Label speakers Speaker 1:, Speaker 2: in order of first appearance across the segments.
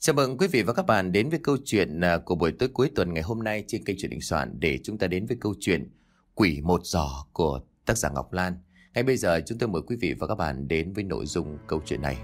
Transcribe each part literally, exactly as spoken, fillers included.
Speaker 1: Chào mừng quý vị và các bạn đến với câu chuyện à, của buổi tối cuối tuần ngày hôm nay trên kênh Truyện Đình Soạn, để chúng ta đến với câu chuyện Quỷ Một Giỏ của tác giả Ngọc Lan. Ngay bây giờ chúng tôi mời quý vị và các bạn đến với nội dung câu chuyện này.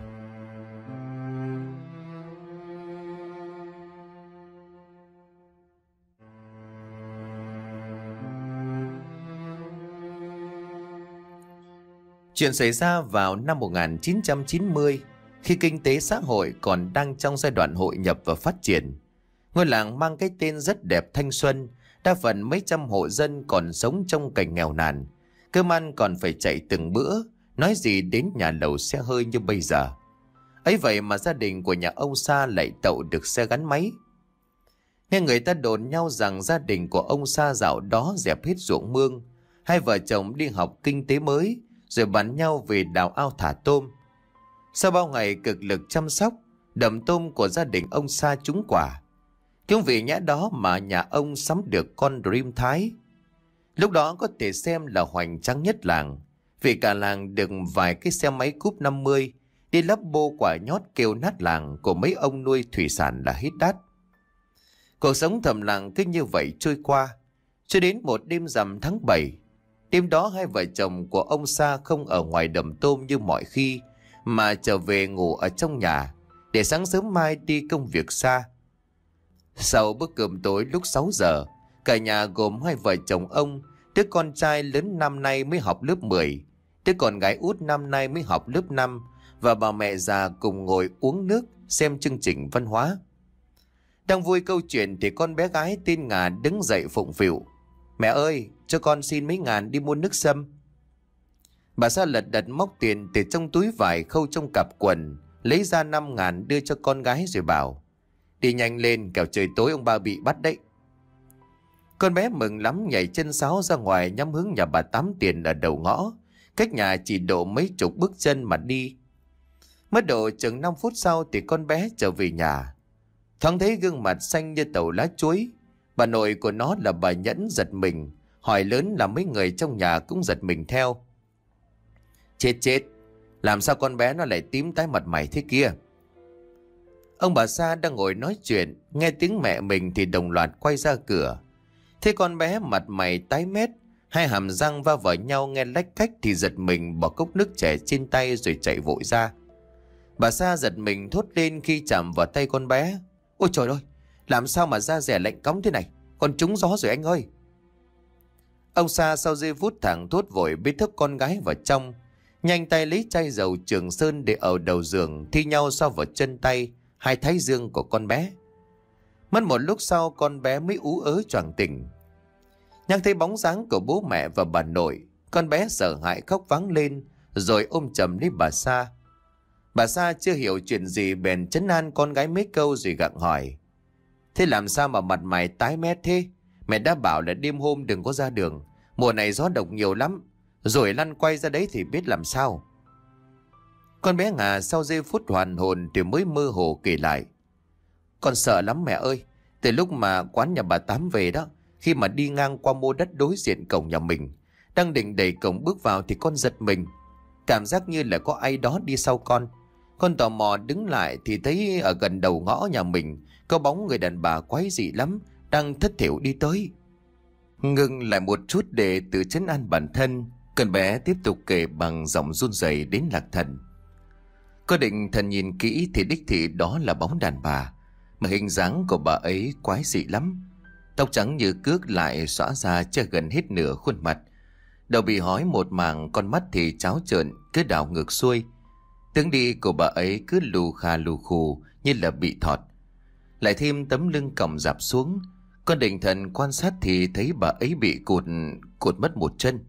Speaker 1: Chuyện xảy ra vào năm một nghìn chín trăm chín mươi, khi kinh tế xã hội còn đang trong giai đoạn hội nhập và phát triển. Ngôi làng mang cái tên rất đẹp Thanh Xuân, đa phần mấy trăm hộ dân còn sống trong cảnh nghèo nàn. Cơm ăn còn phải chạy từng bữa, nói gì đến nhà lầu xe hơi như bây giờ. Ấy vậy mà gia đình của nhà ông Sa lại tậu được xe gắn máy. Nghe người ta đồn nhau rằng gia đình của ông Sa dạo đó dẹp hết ruộng mương, hai vợ chồng đi học kinh tế mới, rồi bắn nhau về đào ao thả tôm. Sau bao ngày cực lực chăm sóc, đầm tôm của gia đình ông Sa trúng quả. Cũng vì nhã đó mà nhà ông sắm được con Dream Thái. Lúc đó có thể xem là hoành tráng nhất làng, vì cả làng được vài cái xe máy cúp năm mươi đi lắp bô quả nhót kêu nát làng của mấy ông nuôi thủy sản là hết đắt. Cuộc sống thầm lặng cứ như vậy trôi qua, cho đến một đêm rằm tháng bảy. Đêm đó hai vợ chồng của ông Sa không ở ngoài đầm tôm như mọi khi, mà trở về ngủ ở trong nhà, để sáng sớm mai đi công việc xa. Sau bữa cơm tối lúc sáu giờ, cả nhà gồm hai vợ chồng ông, đứa con trai lớn năm nay mới học lớp mười, đứa con gái út năm nay mới học lớp năm, và bà mẹ già cùng ngồi uống nước xem chương trình văn hóa. Đang vui câu chuyện thì con bé gái tên Ngà đứng dậy phụng phịu: "Mẹ ơi, cho con xin mấy ngàn đi mua nước sâm." Bà Sa lật đật móc tiền từ trong túi vải khâu trong cặp quần, lấy ra năm ngàn đưa cho con gái rồi bảo: "Đi nhanh lên, kẻo trời tối ông ba bị bắt đấy." Con bé mừng lắm nhảy chân sáo ra ngoài nhắm hướng nhà bà Tám Tiền ở đầu ngõ, cách nhà chỉ độ mấy chục bước chân mà đi. Mất độ chừng năm phút sau thì con bé trở về nhà. Thoáng thấy gương mặt xanh như tàu lá chuối. Bà nội của nó là bà Nhẫn giật mình, hỏi lớn là mấy người trong nhà cũng giật mình theo. Chết chết, làm sao con bé nó lại tím tái mặt mày thế kia? Ông bà Sa đang ngồi nói chuyện, nghe tiếng mẹ mình thì đồng loạt quay ra cửa. Thế con bé mặt mày tái mét, hai hàm răng va vào nhau nghe lách cách thì giật mình bỏ cốc nước chè trên tay rồi chạy vội ra. Bà Sa giật mình thốt lên khi chạm vào tay con bé. Ôi trời ơi, làm sao mà da rẻ lạnh cóng thế này, còn trúng gió rồi anh ơi. Ông Sa sau giây phút thẳng thốt vội bế thốc con gái vào trong, nhanh tay lấy chai dầu Trường Sơn để ở đầu giường thi nhau so vào chân tay, hai thái dương của con bé. Mất một lúc sau con bé mới ú ớ choàng tỉnh. Nhắc thấy bóng dáng của bố mẹ và bà nội, con bé sợ hãi khóc váng lên, rồi ôm chầm lấy bà Sa. Bà Sa chưa hiểu chuyện gì bèn trấn an con gái mấy câu rồi gặng hỏi: "Thế làm sao mà mặt mày tái mét thế? Mẹ đã bảo là đêm hôm đừng có ra đường, mùa này gió độc nhiều lắm, rồi lăn quay ra đấy thì biết làm sao." Con bé Ngà sau giây phút hoàn hồn thì mới mơ hồ kể lại: "Con sợ lắm mẹ ơi, từ lúc mà quán nhà bà Tám về đó, khi mà đi ngang qua mô đất đối diện cổng nhà mình, đang định đẩy cổng bước vào thì con giật mình, cảm giác như là có ai đó đi sau con. Con tò mò đứng lại thì thấy ở gần đầu ngõ nhà mình có bóng người đàn bà quái dị lắm, đang thất thểu đi tới." Ngừng lại một chút để tự trấn an bản thân, con bé tiếp tục kể bằng giọng run rẩy đến lạc thần. Có định thần nhìn kỹ thì đích thị đó là bóng đàn bà, mà hình dáng của bà ấy quái dị lắm. Tóc trắng như cước lại xõa ra che gần hết nửa khuôn mặt, đầu bị hói một mảng, con mắt thì tráo trợn cứ đảo ngược xuôi. Tướng đi của bà ấy cứ lù khà lù khù như là bị thọt, lại thêm tấm lưng còng rạp xuống. Con định thần quan sát thì thấy bà ấy bị cụt cụt mất một chân.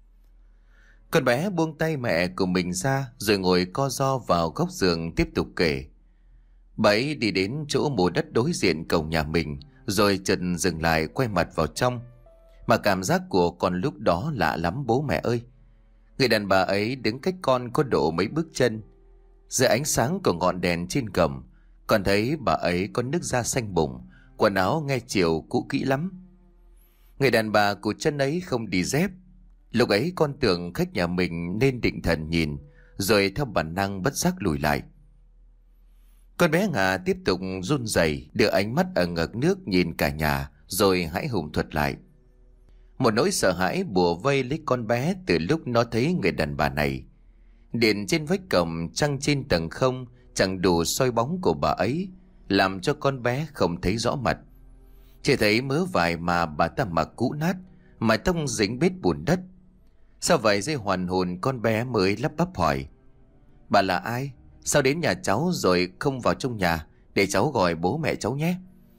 Speaker 1: Con bé buông tay mẹ của mình ra rồi ngồi co ro vào góc giường tiếp tục kể. Bà ấy đi đến chỗ mồ đất đối diện cổng nhà mình, rồi chợt dừng lại quay mặt vào trong. Mà cảm giác của con lúc đó lạ lắm bố mẹ ơi. Người đàn bà ấy đứng cách con có độ mấy bước chân. Dưới ánh sáng của ngọn đèn trên cổng, con thấy bà ấy có nước da xanh bụng, quần áo nghe chiều cũ kỹ lắm. Người đàn bà của chân ấy không đi dép. Lúc ấy con tưởng khách nhà mình nên định thần nhìn, rồi theo bản năng bất giác lùi lại. Con bé Nga tiếp tục run rẩy, đưa ánh mắt ở ngực nước nhìn cả nhà, rồi hãi hùng thuật lại. Một nỗi sợ hãi bủa vây lấy con bé từ lúc nó thấy người đàn bà này. Điện trên vách cổng, trăng trên tầng không chẳng đủ soi bóng của bà ấy, làm cho con bé không thấy rõ mặt. Chỉ thấy mớ vải mà bà ta mặc cũ nát, mái tóc dính bết bùn đất. Sau vài giây hoàn hồn, con bé mới lắp bắp hỏi: "Bà là ai? Sao đến nhà cháu rồi không vào trong nhà, để cháu gọi bố mẹ cháu nhé."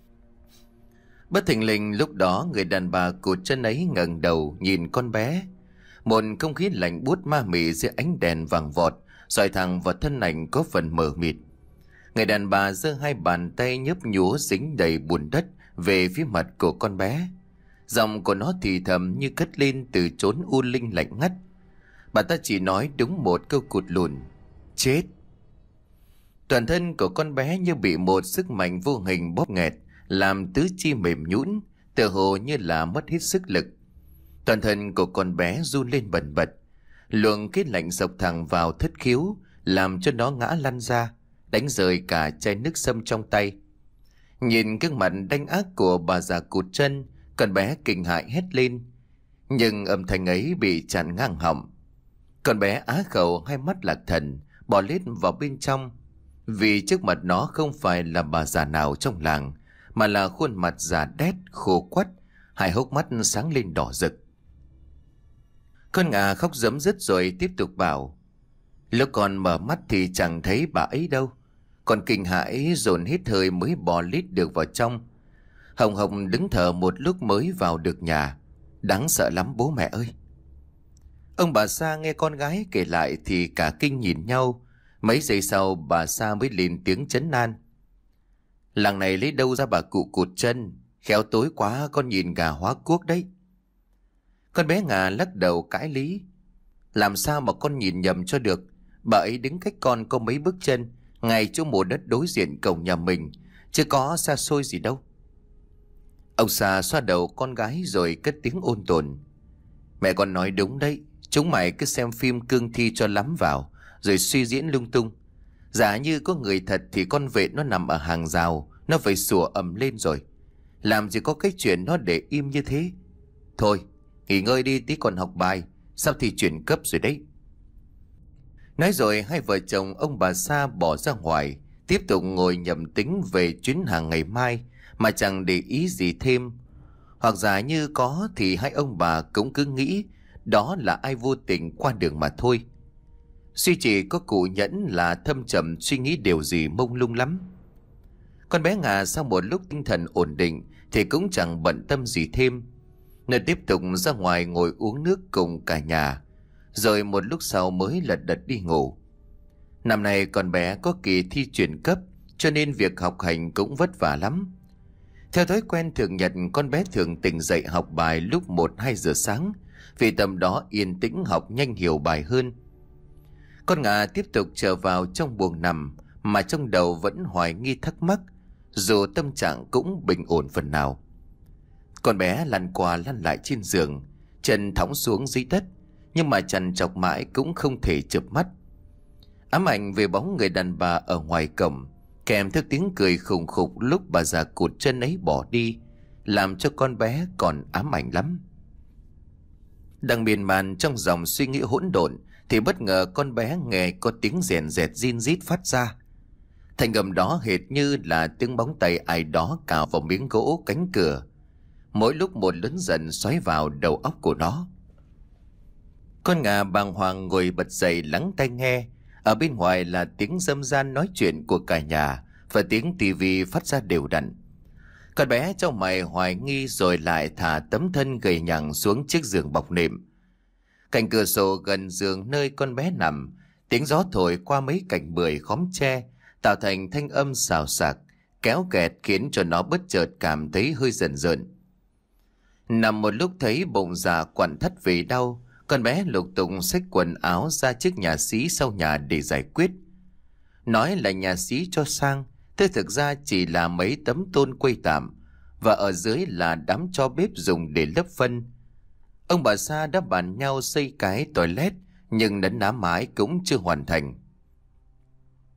Speaker 1: Bất thình lình lúc đó, người đàn bà cụt chân ấy ngẩng đầu nhìn con bé. Một không khí lạnh buốt ma mị dưới ánh đèn vàng vọt soi thẳng vào thân ảnh có phần mờ mịt. Người đàn bà giơ hai bàn tay nhấp nhúa dính đầy bùn đất về phía mặt của con bé. Giọng của nó thì thầm như cất lên từ chốn u linh lạnh ngắt. Bà ta chỉ nói đúng một câu cụt lùn: "Chết." Toàn thân của con bé như bị một sức mạnh vô hình bóp nghẹt, làm tứ chi mềm nhũn, tựa hồ như là mất hết sức lực. Toàn thân của con bé run lên bần bật, luồng khí lạnh dọc thẳng vào thất khiếu, làm cho nó ngã lăn ra, đánh rơi cả chai nước sâm trong tay. Nhìn gương mặt đanh ác của bà già cụt chân, con bé kinh hãi hét lên, nhưng âm thanh ấy bị chặn ngang họng. Con bé á khẩu, hai mắt lạc thần, bò lết vào bên trong, vì trước mặt nó không phải là bà già nào trong làng, mà là khuôn mặt già đét khô quắt, hai hốc mắt sáng lên đỏ rực. Con Nga khóc rấm rứt rồi tiếp tục bảo: "Lúc con mở mắt thì chẳng thấy bà ấy đâu. Con kinh hãi dồn hít hơi mới bò lít được vào trong. Hồng Hồng đứng thở một lúc mới vào được nhà. Đáng sợ lắm bố mẹ ơi." Ông bà Sa nghe con gái kể lại thì cả kinh nhìn nhau. Mấy giây sau bà Sa mới lên tiếng trấn an: "Làng này lấy đâu ra bà cụ cụt chân, khéo tối quá con nhìn gà hóa cuốc đấy." Con bé Nga lắc đầu cãi lý: "Làm sao mà con nhìn nhầm cho được, bà ấy đứng cách con có mấy bước chân, ngay chỗ mộ đất đối diện cổng nhà mình, chứ có xa xôi gì đâu." Ông Sa xoa đầu con gái rồi cất tiếng ôn tồn: "Mẹ con nói đúng đấy, chúng mày cứ xem phim cương thi cho lắm vào, rồi suy diễn lung tung. Giả như có người thật thì con vệ nó nằm ở hàng rào, nó phải sủa ầm lên rồi. Làm gì có cái chuyện nó để im như thế. Thôi, nghỉ ngơi đi, tí còn học bài, sắp thì chuyển cấp rồi đấy." Nói rồi hai vợ chồng ông bà Sa bỏ ra ngoài, tiếp tục ngồi nhẩm tính về chuyến hàng ngày mai mà chẳng để ý gì thêm. Hoặc giả như có thì hai ông bà cũng cứ nghĩ đó là ai vô tình qua đường mà thôi. Suy chỉ có cụ Nhẫn là thâm trầm suy nghĩ điều gì mông lung lắm. Con bé Nga sau một lúc tinh thần ổn định thì cũng chẳng bận tâm gì thêm. Nó tiếp tục ra ngoài ngồi uống nước cùng cả nhà, rồi một lúc sau mới lật đật đi ngủ. Năm nay con bé có kỳ thi chuyển cấp, cho nên việc học hành cũng vất vả lắm. Theo thói quen thường nhật, con bé thường tỉnh dậy học bài lúc một hai giờ sáng, vì tầm đó yên tĩnh học nhanh hiểu bài hơn. Con Nga tiếp tục trở vào trong buồng nằm, mà trong đầu vẫn hoài nghi thắc mắc, dù tâm trạng cũng bình ổn phần nào. Con bé lăn qua lăn lại trên giường, chân thõng xuống dưới đất, nhưng mà trằn trọc mãi cũng không thể chợp mắt. Ám ảnh về bóng người đàn bà ở ngoài cổng, kèm theo tiếng cười khùng khục lúc bà già cụt chân ấy bỏ đi, làm cho con bé còn ám ảnh lắm. Đang miên man trong dòng suy nghĩ hỗn độn thì bất ngờ con bé nghe có tiếng rèn rẹt rin rít phát ra. Thành âm đó hệt như là tiếng bóng tay ai đó cào vào miếng gỗ cánh cửa, mỗi lúc một lớn dần xoáy vào đầu óc của nó. Con Nga bàng hoàng ngồi bật dậy lắng tai nghe. Ở bên ngoài là tiếng râm ran nói chuyện của cả nhà và tiếng tivi phát ra đều đặn. Con bé trong mày hoài nghi rồi lại thả tấm thân gầy nhẳng xuống chiếc giường bọc nệm. Cạnh cửa sổ gần giường nơi con bé nằm, tiếng gió thổi qua mấy cành bưởi khóm tre tạo thành thanh âm xào xạc kéo kẹt, khiến cho nó bất chợt cảm thấy hơi rần rợn. Nằm một lúc thấy bụng dạ quặn thắt vì đau, con bé lục tục xách quần áo ra chiếc nhà xí sau nhà để giải quyết. Nói là nhà xí cho sang, thế thực ra chỉ là mấy tấm tôn quây tạm, và ở dưới là đám tro bếp dùng để lấp phân. Ông bà Sa đã bàn nhau xây cái toilet, nhưng nấn ná mãi cũng chưa hoàn thành.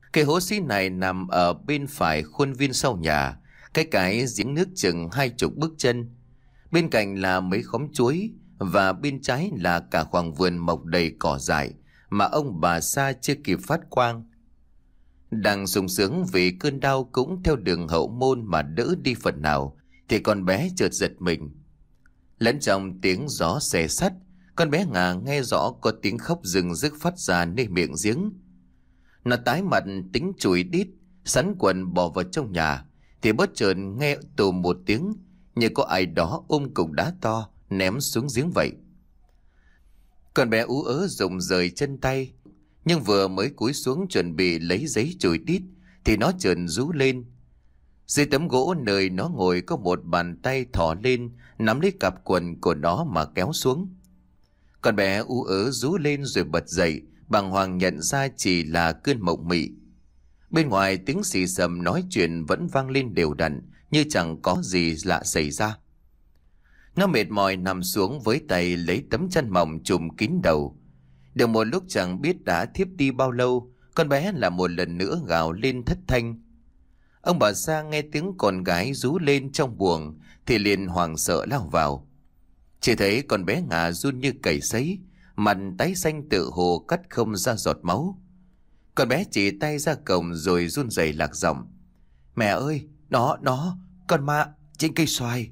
Speaker 1: Cái hố xí này nằm ở bên phải khuôn viên sau nhà, cái cái giếng nước chừng hai chục bước chân. Bên cạnh là mấy khóm chuối, và bên trái là cả khoảng vườn mọc đầy cỏ dại mà ông bà Sa chưa kịp phát quang. Đang sung sướng vì cơn đau cũng theo đường hậu môn mà đỡ đi phần nào, thì con bé chợt giật mình. Lẫn trong tiếng gió xé sắt, con bé Ngà nghe rõ có tiếng khóc rừng rức phát ra nơi miệng giếng. Nó tái mặt tính chùi đít, sắn quần bỏ vào trong nhà, thì bất chợt nghe tù một tiếng, như có ai đó ôm cục đá to ném xuống giếng vậy. Con bé ú ớ rụng rời chân tay, nhưng vừa mới cúi xuống chuẩn bị lấy giấy chùi đít thì nó chợt rú lên. Dưới tấm gỗ nơi nó ngồi có một bàn tay thò lên nắm lấy cặp quần của nó mà kéo xuống. Con bé ú ớ rú lên rồi bật dậy, bàng hoàng nhận ra chỉ là cơn mộng mị. Bên ngoài tiếng xì xầm nói chuyện vẫn vang lên đều đặn, như chẳng có gì lạ xảy ra. Nó mệt mỏi nằm xuống với tay lấy tấm chăn mỏng trùm kín đầu. Được một lúc chẳng biết đã thiếp đi bao lâu, con bé lại một lần nữa gào lên thất thanh. Ông bà Sa nghe tiếng con gái rú lên trong buồng thì liền hoảng sợ lao vào. Chỉ thấy con bé Ngà run như cầy sấy, mặt tái xanh tự hồ cắt không ra giọt máu. Con bé chỉ tay ra cổng rồi run rẩy lạc giọng: "Mẹ ơi, nó, nó, con ma trên cây xoài."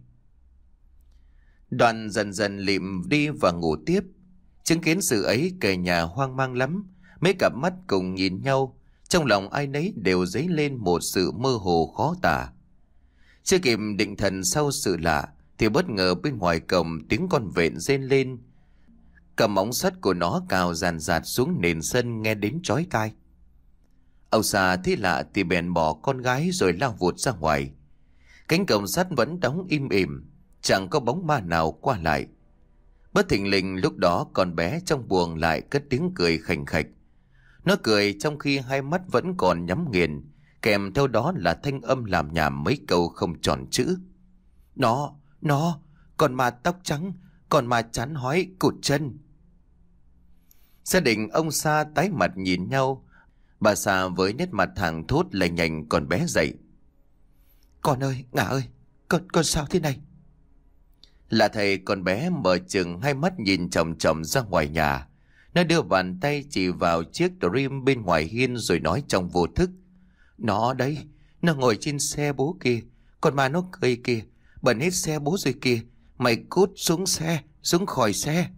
Speaker 1: Đoàn dần dần lịm đi và ngủ tiếp. Chứng kiến sự ấy, cả nhà hoang mang lắm. Mấy cặp mắt cùng nhìn nhau, trong lòng ai nấy đều dấy lên một sự mơ hồ khó tả. Chưa kịp định thần sau sự lạ thì bất ngờ bên ngoài cổng tiếng con vện rên lên. Cầm móng sắt của nó cào dàn dạt xuống nền sân nghe đến chói tai. Ông Sa thấy lạ thì bèn bỏ con gái rồi lao vụt ra ngoài. Cánh cổng sắt vẫn đóng im ỉm, chẳng có bóng ma nào qua lại. Bất thình lình lúc đó con bé trong buồng lại cất tiếng cười khành khạch. Nó cười trong khi hai mắt vẫn còn nhắm nghiền, kèm theo đó là thanh âm làm nhảm mấy câu không tròn chữ. Nó, nó, con ma tóc trắng, con ma chán hói cụt chân. Gia đình ông Sa tái mặt nhìn nhau. Bà Sa với nét mặt thẳng thốt lành nhành con bé dậy. Con ơi, Ngà ơi, con, con sao thế này? Là thầy con bé mở chừng hai mắt nhìn chồng chồng ra ngoài nhà. Nó đưa bàn tay chỉ vào chiếc Dream bên ngoài hiên rồi nói trong vô thức. Nó đấy, nó ngồi trên xe bố kia, còn mà nó cười kìa, bẩn hết xe bố rồi kìa, mày cút xuống xe, xuống khỏi xe.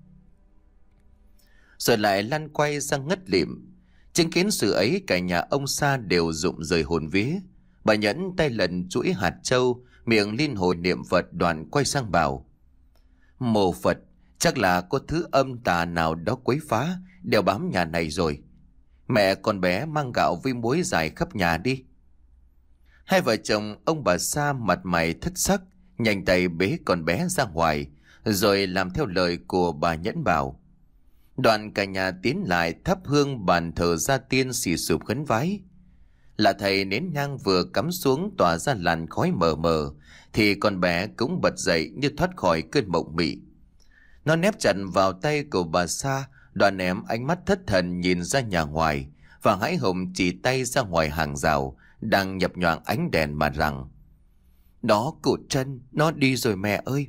Speaker 1: Rồi lại lăn quay ra ngất lịm. Chứng kiến sự ấy cả nhà ông Sa đều rụng rời hồn vía. Bà Nhẫn tay lần chuỗi hạt châu, miệng liên hồi niệm Phật, đoạn quay sang bảo: Mô Phật, chắc là có thứ âm tà nào đó quấy phá, đeo bám nhà này rồi. Mẹ con bé mang gạo với muối dài khắp nhà đi. Hai vợ chồng ông bà Sa mặt mày thất sắc, nhanh tay bế con bé ra ngoài, rồi làm theo lời của bà Nhẫn bảo. Đoạn cả nhà tiến lại thắp hương bàn thờ gia tiên xì sụp khấn vái. Là thầy nến nhang vừa cắm xuống tỏa ra làn khói mờ mờ, thì con bé cũng bật dậy như thoát khỏi cơn mộng mị. Nó nép chặt vào tay của bà Sa, đoạn em ánh mắt thất thần nhìn ra nhà ngoài, và hãi hùng chỉ tay ra ngoài hàng rào đang nhập nhoạng ánh đèn mà rằng: Nó cụt chân, nó đi rồi mẹ ơi.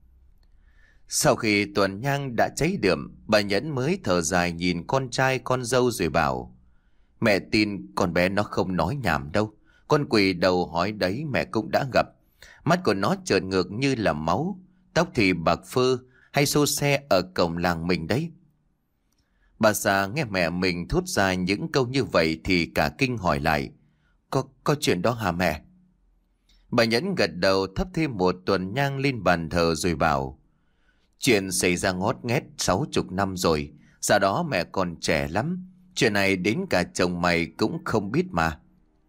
Speaker 1: Sau khi tuần nhang đã cháy đượm, bà Nhẫn mới thở dài nhìn con trai con dâu rồi bảo: Mẹ tin con bé nó không nói nhảm đâu. Con quỷ đầu hói đấy mẹ cũng đã gặp. Mắt của nó trợn ngược như là máu, tóc thì bạc phơ, hay xô xe ở cổng làng mình đấy. Bà già nghe mẹ mình thốt ra những câu như vậy thì cả kinh hỏi lại: Có, có chuyện đó hả mẹ? Bà Nhẫn gật đầu thắp thêm một tuần nhang lên bàn thờ rồi bảo: Chuyện xảy ra ngót nghét sáu chục năm rồi. Giờ đó mẹ còn trẻ lắm. Chuyện này đến cả chồng mày cũng không biết mà.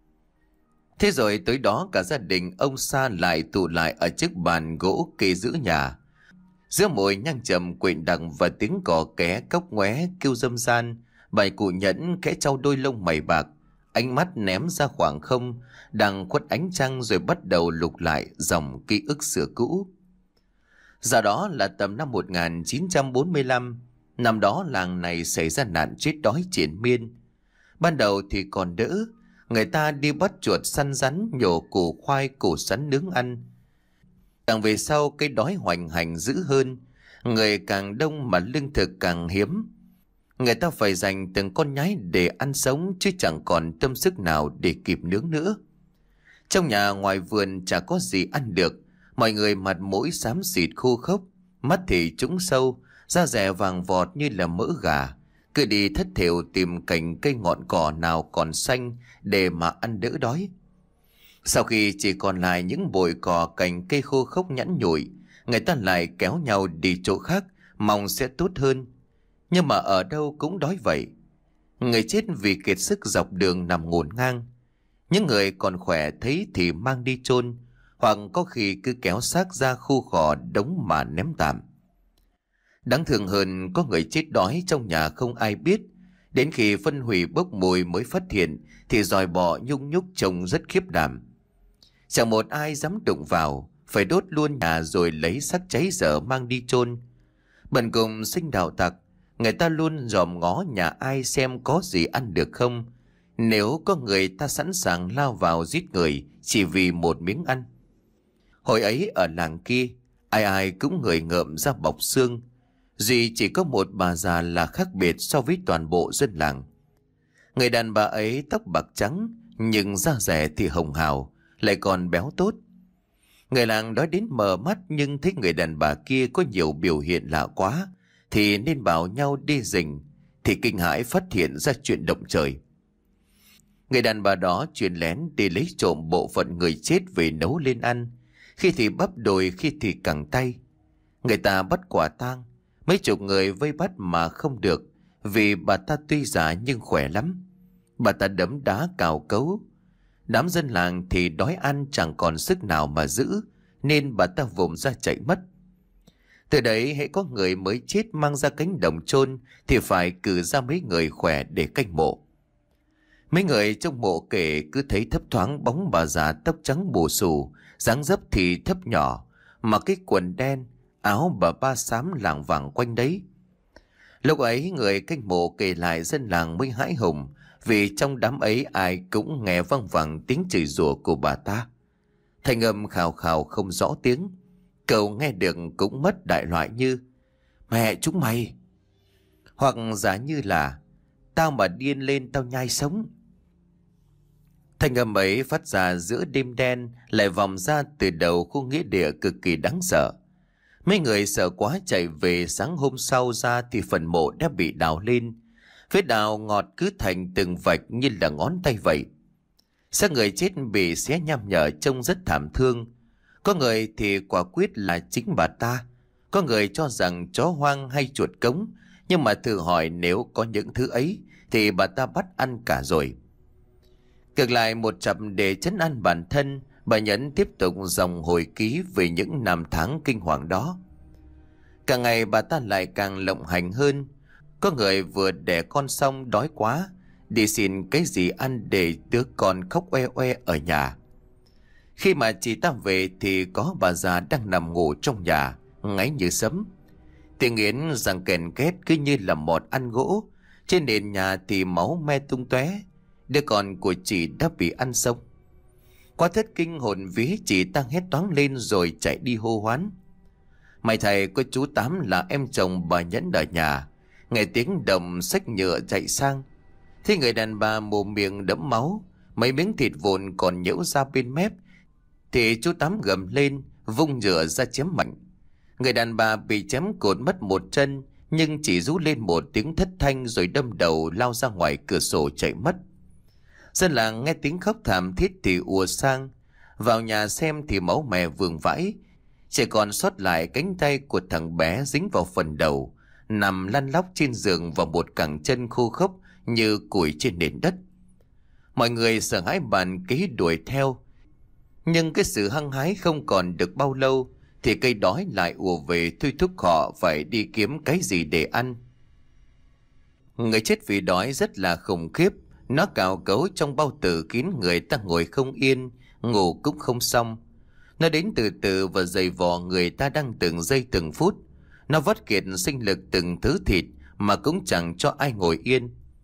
Speaker 1: Thế rồi tới đó cả gia đình ông Sa lại tụ lại ở chiếc bàn gỗ kê giữ nhà. Giữa mùi nhang trầm quện đằng và tiếng cò ké cốc ngoé kêu râm ran, bà cụ Nhẫn khẽ trao đôi lông mày bạc, ánh mắt ném ra khoảng không, đang khuất ánh trăng rồi bắt đầu lục lại dòng ký ức xưa cũ. Giờ đó là tầm năm một nghìn chín trăm bốn mươi lăm, năm đó làng này xảy ra nạn chết đói triền miên. Ban đầu thì còn đỡ, người ta đi bắt chuột săn rắn, nhổ củ khoai củ sắn nướng ăn. Càng về sau cái đói hoành hành dữ hơn, người càng đông mà lương thực càng hiếm. Người ta phải dành từng con nhái để ăn sống, chứ chẳng còn tâm sức nào để kịp nướng nữa. Trong nhà ngoài vườn chả có gì ăn được, mọi người mặt mũi xám xịt khô khốc, mắt thì trũng sâu, da dẻ vàng vọt như là mỡ gà, cứ đi thất thểu tìm cành cây ngọn cỏ nào còn xanh để mà ăn đỡ đói. Sau khi chỉ còn lại những bụi cỏ cành cây khô khốc nhẵn nhụi, người ta lại kéo nhau đi chỗ khác, mong sẽ tốt hơn. Nhưng mà ở đâu cũng đói vậy. Người chết vì kiệt sức dọc đường nằm ngổn ngang. Những người còn khỏe thấy thì mang đi chôn, hoặc có khi cứ kéo xác ra khu khỏ đống mà ném tạm. Đáng thương hơn, có người chết đói trong nhà không ai biết. Đến khi phân hủy bốc mùi mới phát hiện thì dòi bọ nhung nhúc trông rất khiếp đảm. Chẳng một ai dám đụng vào, phải đốt luôn nhà rồi lấy xác cháy dở mang đi chôn. Bần cùng sinh đạo tặc, người ta luôn dòm ngó nhà ai xem có gì ăn được không. Nếu có người ta sẵn sàng lao vào giết người chỉ vì một miếng ăn. Hồi ấy ở làng kia, ai ai cũng ngửi ngợm ra bọc xương. Duy chỉ có một bà già là khác biệt so với toàn bộ dân làng. Người đàn bà ấy tóc bạc trắng, nhưng da dẻ thì hồng hào, lại còn béo tốt. Người làng đói đến mờ mắt, nhưng thấy người đàn bà kia có nhiều biểu hiện lạ quá, thì nên bảo nhau đi rình, thì kinh hãi phát hiện ra chuyện động trời. Người đàn bà đó chuyên lén đi lấy trộm bộ phận người chết về nấu lên ăn, khi thì bắp đùi, khi thì cẳng tay. Người ta bắt quả tang, mấy chục người vây bắt mà không được, vì bà ta tuy già nhưng khỏe lắm. Bà ta đấm đá cào cấu. Đám dân làng thì đói ăn chẳng còn sức nào mà giữ, nên bà ta vùng ra chạy mất. Từ đấy hễ có người mới chết mang ra cánh đồng chôn thì phải cử ra mấy người khỏe để canh mộ. Mấy người trong mộ kể cứ thấy thấp thoáng bóng bà già tóc trắng bù xù, dáng dấp thì thấp nhỏ, mà cái quần đen, áo bà ba xám lảng vảng quanh đấy. Lúc ấy người canh mộ kể lại dân làng mới hãi hùng, vì trong đám ấy ai cũng nghe văng vẳng tiếng chửi rủa của bà ta. Thanh âm khào khào không rõ tiếng, cậu nghe được cũng mất đại loại như "Mẹ chúng mày", hoặc giả như là "Tao mà điên lên tao nhai sống". Thanh âm ấy phát ra giữa đêm đen, lại vòng ra từ đầu khu nghĩa địa cực kỳ đáng sợ. Mấy người sợ quá chạy về, sáng hôm sau ra thì phần mộ đã bị đào lên. Vết đào ngọt cứ thành từng vạch như là ngón tay vậy. Xác người chết bị xé nham nhở trông rất thảm thương. Có người thì quả quyết là chính bà ta, có người cho rằng chó hoang hay chuột cống, nhưng mà thử hỏi nếu có những thứ ấy thì bà ta bắt ăn cả rồi. Cực lại một chập để trấn an bản thân, bà Nhẫn tiếp tục dòng hồi ký về những năm tháng kinh hoàng đó. Càng ngày bà ta lại càng lộng hành hơn. Có người vừa đẻ con xong đói quá, đi xin cái gì ăn để đứa con khóc oe oe ở nhà. Khi mà chị ta về thì có bà già đang nằm ngủ trong nhà, ngáy như sấm. Tiếng nghiến răng kèn két cứ như là mọt ăn gỗ. Trên nền nhà thì máu me tung tóe. Đứa con của chị đã bị ăn sống. Quá thất kinh hồn vía, chị ta hét toáng lên rồi chạy đi hô hoán. May thầy có chú Tám là em chồng bà Nhẫn ở nhà, nghe tiếng đồng xách nhựa chạy sang. Thấy người đàn bà mồm miệng đẫm máu, mấy miếng thịt vụn còn nhễu ra bên mép, thì chú Tám gầm lên vung nhựa ra chém mạnh. Người đàn bà bị chém cột mất một chân, nhưng chỉ rú lên một tiếng thất thanh rồi đâm đầu lao ra ngoài cửa sổ chạy mất. Dân làng nghe tiếng khóc thảm thiết thì ùa sang. Vào nhà xem thì máu me vương vãi, chỉ còn sót lại cánh tay của thằng bé dính vào phần đầu, nằm lăn lóc trên giường và một cẳng chân khô khốc như củi trên nền đất. Mọi người sợ hãi bàn kế đuổi theo, nhưng cái sự hăng hái không còn được bao lâu thì cây đói lại ùa về thôi thúc họ phải đi kiếm cái gì để ăn. Người chết vì đói rất là khủng khiếp. Nó cào cấu trong bao tử kín người ta ngồi không yên, ngủ cũng không xong. Nó đến từ từ và giày vò người ta đang từng giây từng phút. Nó vắt kiệt sinh lực từng thứ thịt mà cũng chẳng cho ai ngồi yên.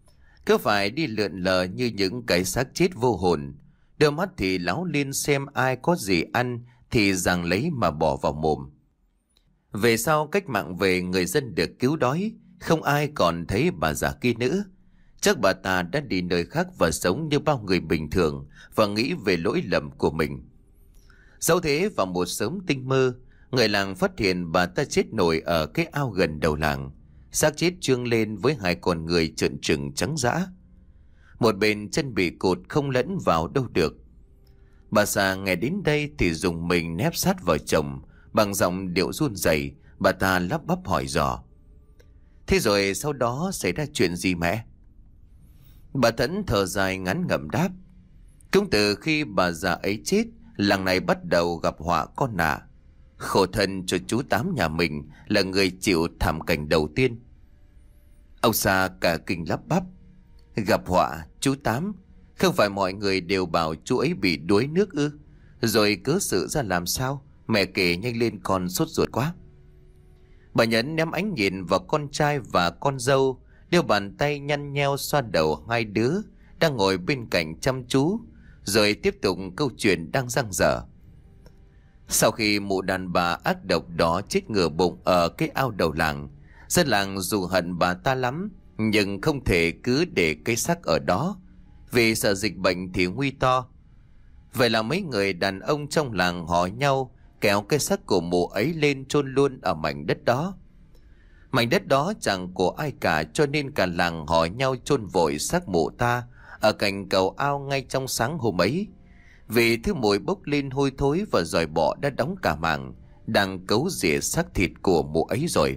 Speaker 1: cứ phải đi lượn lờ như những cái xác chết vô hồn. Đôi mắt thì láo liên xem ai có gì ăn thì giằng lấy mà bỏ vào mồm. Về sau cách mạng về, người dân được cứu đói, không ai còn thấy bà già kia nữa. Chắc bà ta đã đi nơi khác và sống như bao người bình thường và nghĩ về lỗi lầm của mình. Dẫu thế, vào một sớm tinh mơ, người làng phát hiện bà ta chết nổi ở cái ao gần đầu làng. Xác chết trương lên với hai con người trợn trừng trắng dã. Một bên chân bị cụt không lẫn vào đâu được. Bà già nghe đến đây thì dùng mình nép sát vào chồng. Bằng giọng điệu run rẩy, bà ta lắp bắp hỏi dò: "Thế rồi sau đó xảy ra chuyện gì mẹ?" Bà Thẫn thở dài ngắn ngẩm đáp: "Cũng từ khi bà già ấy chết, làng này bắt đầu gặp họa con nạ. Khổ thân cho chú Tám nhà mình là người chịu thảm cảnh đầu tiên." Ông Sa cả kinh lắp bắp: "Gặp họa chú Tám? Không phải mọi người đều bảo chú ấy bị đuối nước ư? Rồi cớ sự ra làm sao? Mẹ kể nhanh lên, con sốt ruột quá." Bà Nhẫn ném ánh nhìn vào con trai và con dâu, đeo bàn tay nhăn nheo xoa đầu hai đứa đang ngồi bên cạnh chăm chú, rồi tiếp tục câu chuyện đang dang dở. Sau khi mụ đàn bà ác độc đó chết ngửa bụng ở cái ao đầu làng, dân làng dù hận bà ta lắm nhưng không thể cứ để cái xác ở đó, vì sợ dịch bệnh thì nguy to. Vậy là mấy người đàn ông trong làng hò nhau kéo cái xác của mụ ấy lên chôn luôn ở mảnh đất đó. Mảnh đất đó chẳng của ai cả, cho nên cả làng hò nhau chôn vội xác mụ ta ở cạnh cầu ao ngay trong sáng hôm ấy. Vì thứ mùi bốc lên hôi thối và giòi bọ đã đóng cả màng, đang cấu rỉa xác thịt của mụ ấy rồi.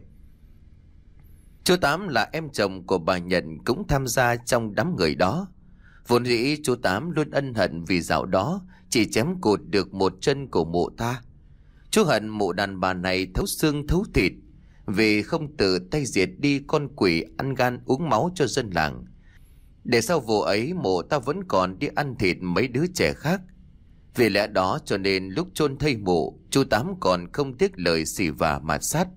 Speaker 1: Chú Tám là em chồng của bà Nhận cũng tham gia trong đám người đó. Vốn dĩ chú Tám luôn ân hận vì dạo đó chỉ chém cụt được một chân của mụ ta. Chú hận mụ đàn bà này thấu xương thấu thịt, vì không tự tay diệt đi con quỷ ăn gan uống máu cho dân làng. Để sau vụ ấy mụ ta vẫn còn đi ăn thịt mấy đứa trẻ khác. Vì lẽ đó cho nên lúc chôn thây mụ, chú Tám còn không tiếc lời xỉ vả mà sát.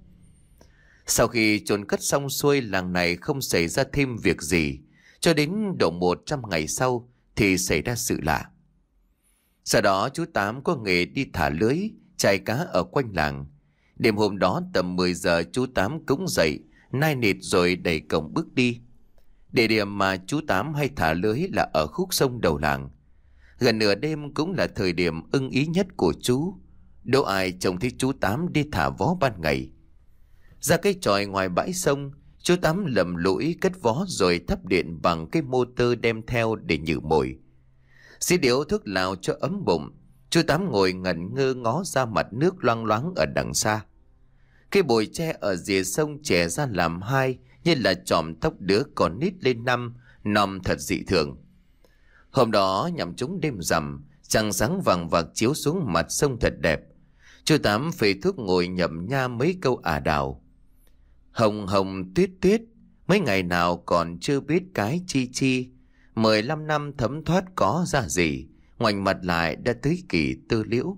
Speaker 1: Sau khi chôn cất xong xuôi, làng này không xảy ra thêm việc gì, cho đến độ một trăm ngày sau thì xảy ra sự lạ. Sau đó chú Tám có nghề đi thả lưới, chài cá ở quanh làng. Đêm hôm đó tầm mười giờ chú Tám cũng dậy, nai nịt rồi đẩy cổng bước đi. Địa điểm mà chú Tám hay thả lưới là ở khúc sông đầu làng. Gần nửa đêm cũng là thời điểm ưng ý nhất của chú. Đâu ai trông thấy chú Tám đi thả vó ban ngày. Ra cái chòi ngoài bãi sông, chú Tám lầm lũi cất vó rồi thắp điện bằng cái motor đem theo để nhử mồi. Xí điếu thuốc lào cho ấm bụng, chú Tám ngồi ngẩn ngơ ngó ra mặt nước loang loáng ở đằng xa. Cái bụi tre ở rìa sông chẻ ra làm hai, như là chòm tóc đứa còn nít lên năm, nòm thật dị thường. Hôm đó nhằm trúng đêm rằm, trăng sáng vàng vặc chiếu xuống mặt sông thật đẹp. Chú Tám phê thuốc ngồi nhậm nha mấy câu ả đào. Hồng hồng tuyết tuyết, mấy ngày nào còn chưa biết cái chi chi. Mười lăm năm thấm thoát có ra gì, ngoảnh mặt lại đã tới kỳ tư liễu.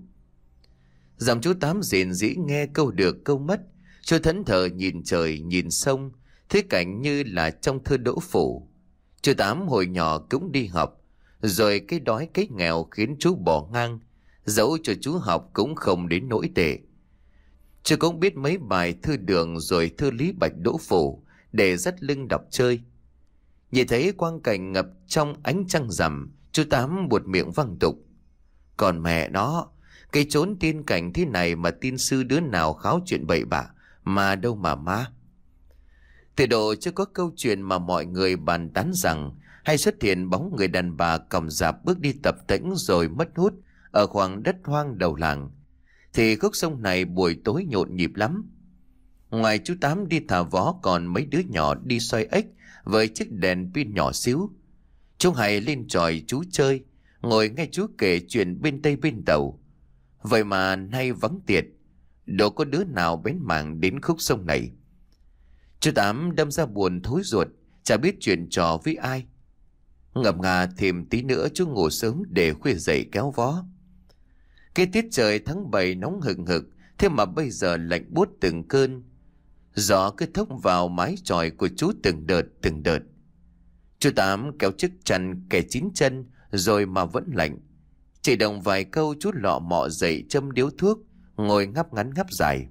Speaker 1: Dòng chú Tám rền rĩ nghe câu được câu mất. Chú thẫn thờ nhìn trời nhìn sông, thế cảnh như là trong thơ Đỗ Phủ. Chú Tám hồi nhỏ cũng đi học, rồi cái đói cái nghèo khiến chú bỏ ngang. Dẫu cho chú học cũng không đến nỗi tệ. Chú cũng biết mấy bài thư Đường rồi thư Lý Bạch Đỗ Phủ để dắt lưng đọc chơi. Nhìn thấy quang cảnh ngập trong ánh trăng rằm, chú Tám buột miệng văng tục: "Còn mẹ nó, cái chốn tiên cảnh thế này mà tin sư đứa nào kháo chuyện bậy bạ mà đâu mà ma." Từ độ chưa có câu chuyện mà mọi người bàn tán rằng hay xuất hiện bóng người đàn bà còng rạp bước đi tập tễnh rồi mất hút ở khoảng đất hoang đầu làng, thì khúc sông này buổi tối nhộn nhịp lắm. Ngoài chú Tám đi thả vó, còn mấy đứa nhỏ đi xoay ếch với chiếc đèn pin nhỏ xíu. Chú Hải lên chòi chú chơi, ngồi nghe chú kể chuyện bên tây bên tàu. Vậy mà nay vắng tiệt, đâu có đứa nào bén mảng đến khúc sông này. Chú Tám đâm ra buồn thối ruột, chả biết chuyện trò với ai. Ngập ngà thêm tí nữa chú ngủ sớm để khuya dậy kéo vó. Cái tiết trời tháng bảy nóng hừng hực, thế mà bây giờ lạnh buốt từng cơn. Gió cứ thốc vào mái chòi của chú từng đợt từng đợt. Chú Tám kéo chiếc chăn kẻ chín chân rồi mà vẫn lạnh. Chỉ đồng vài câu chú lọ mọ dậy châm điếu thuốc, ngồi ngắp ngắn ngắp dài.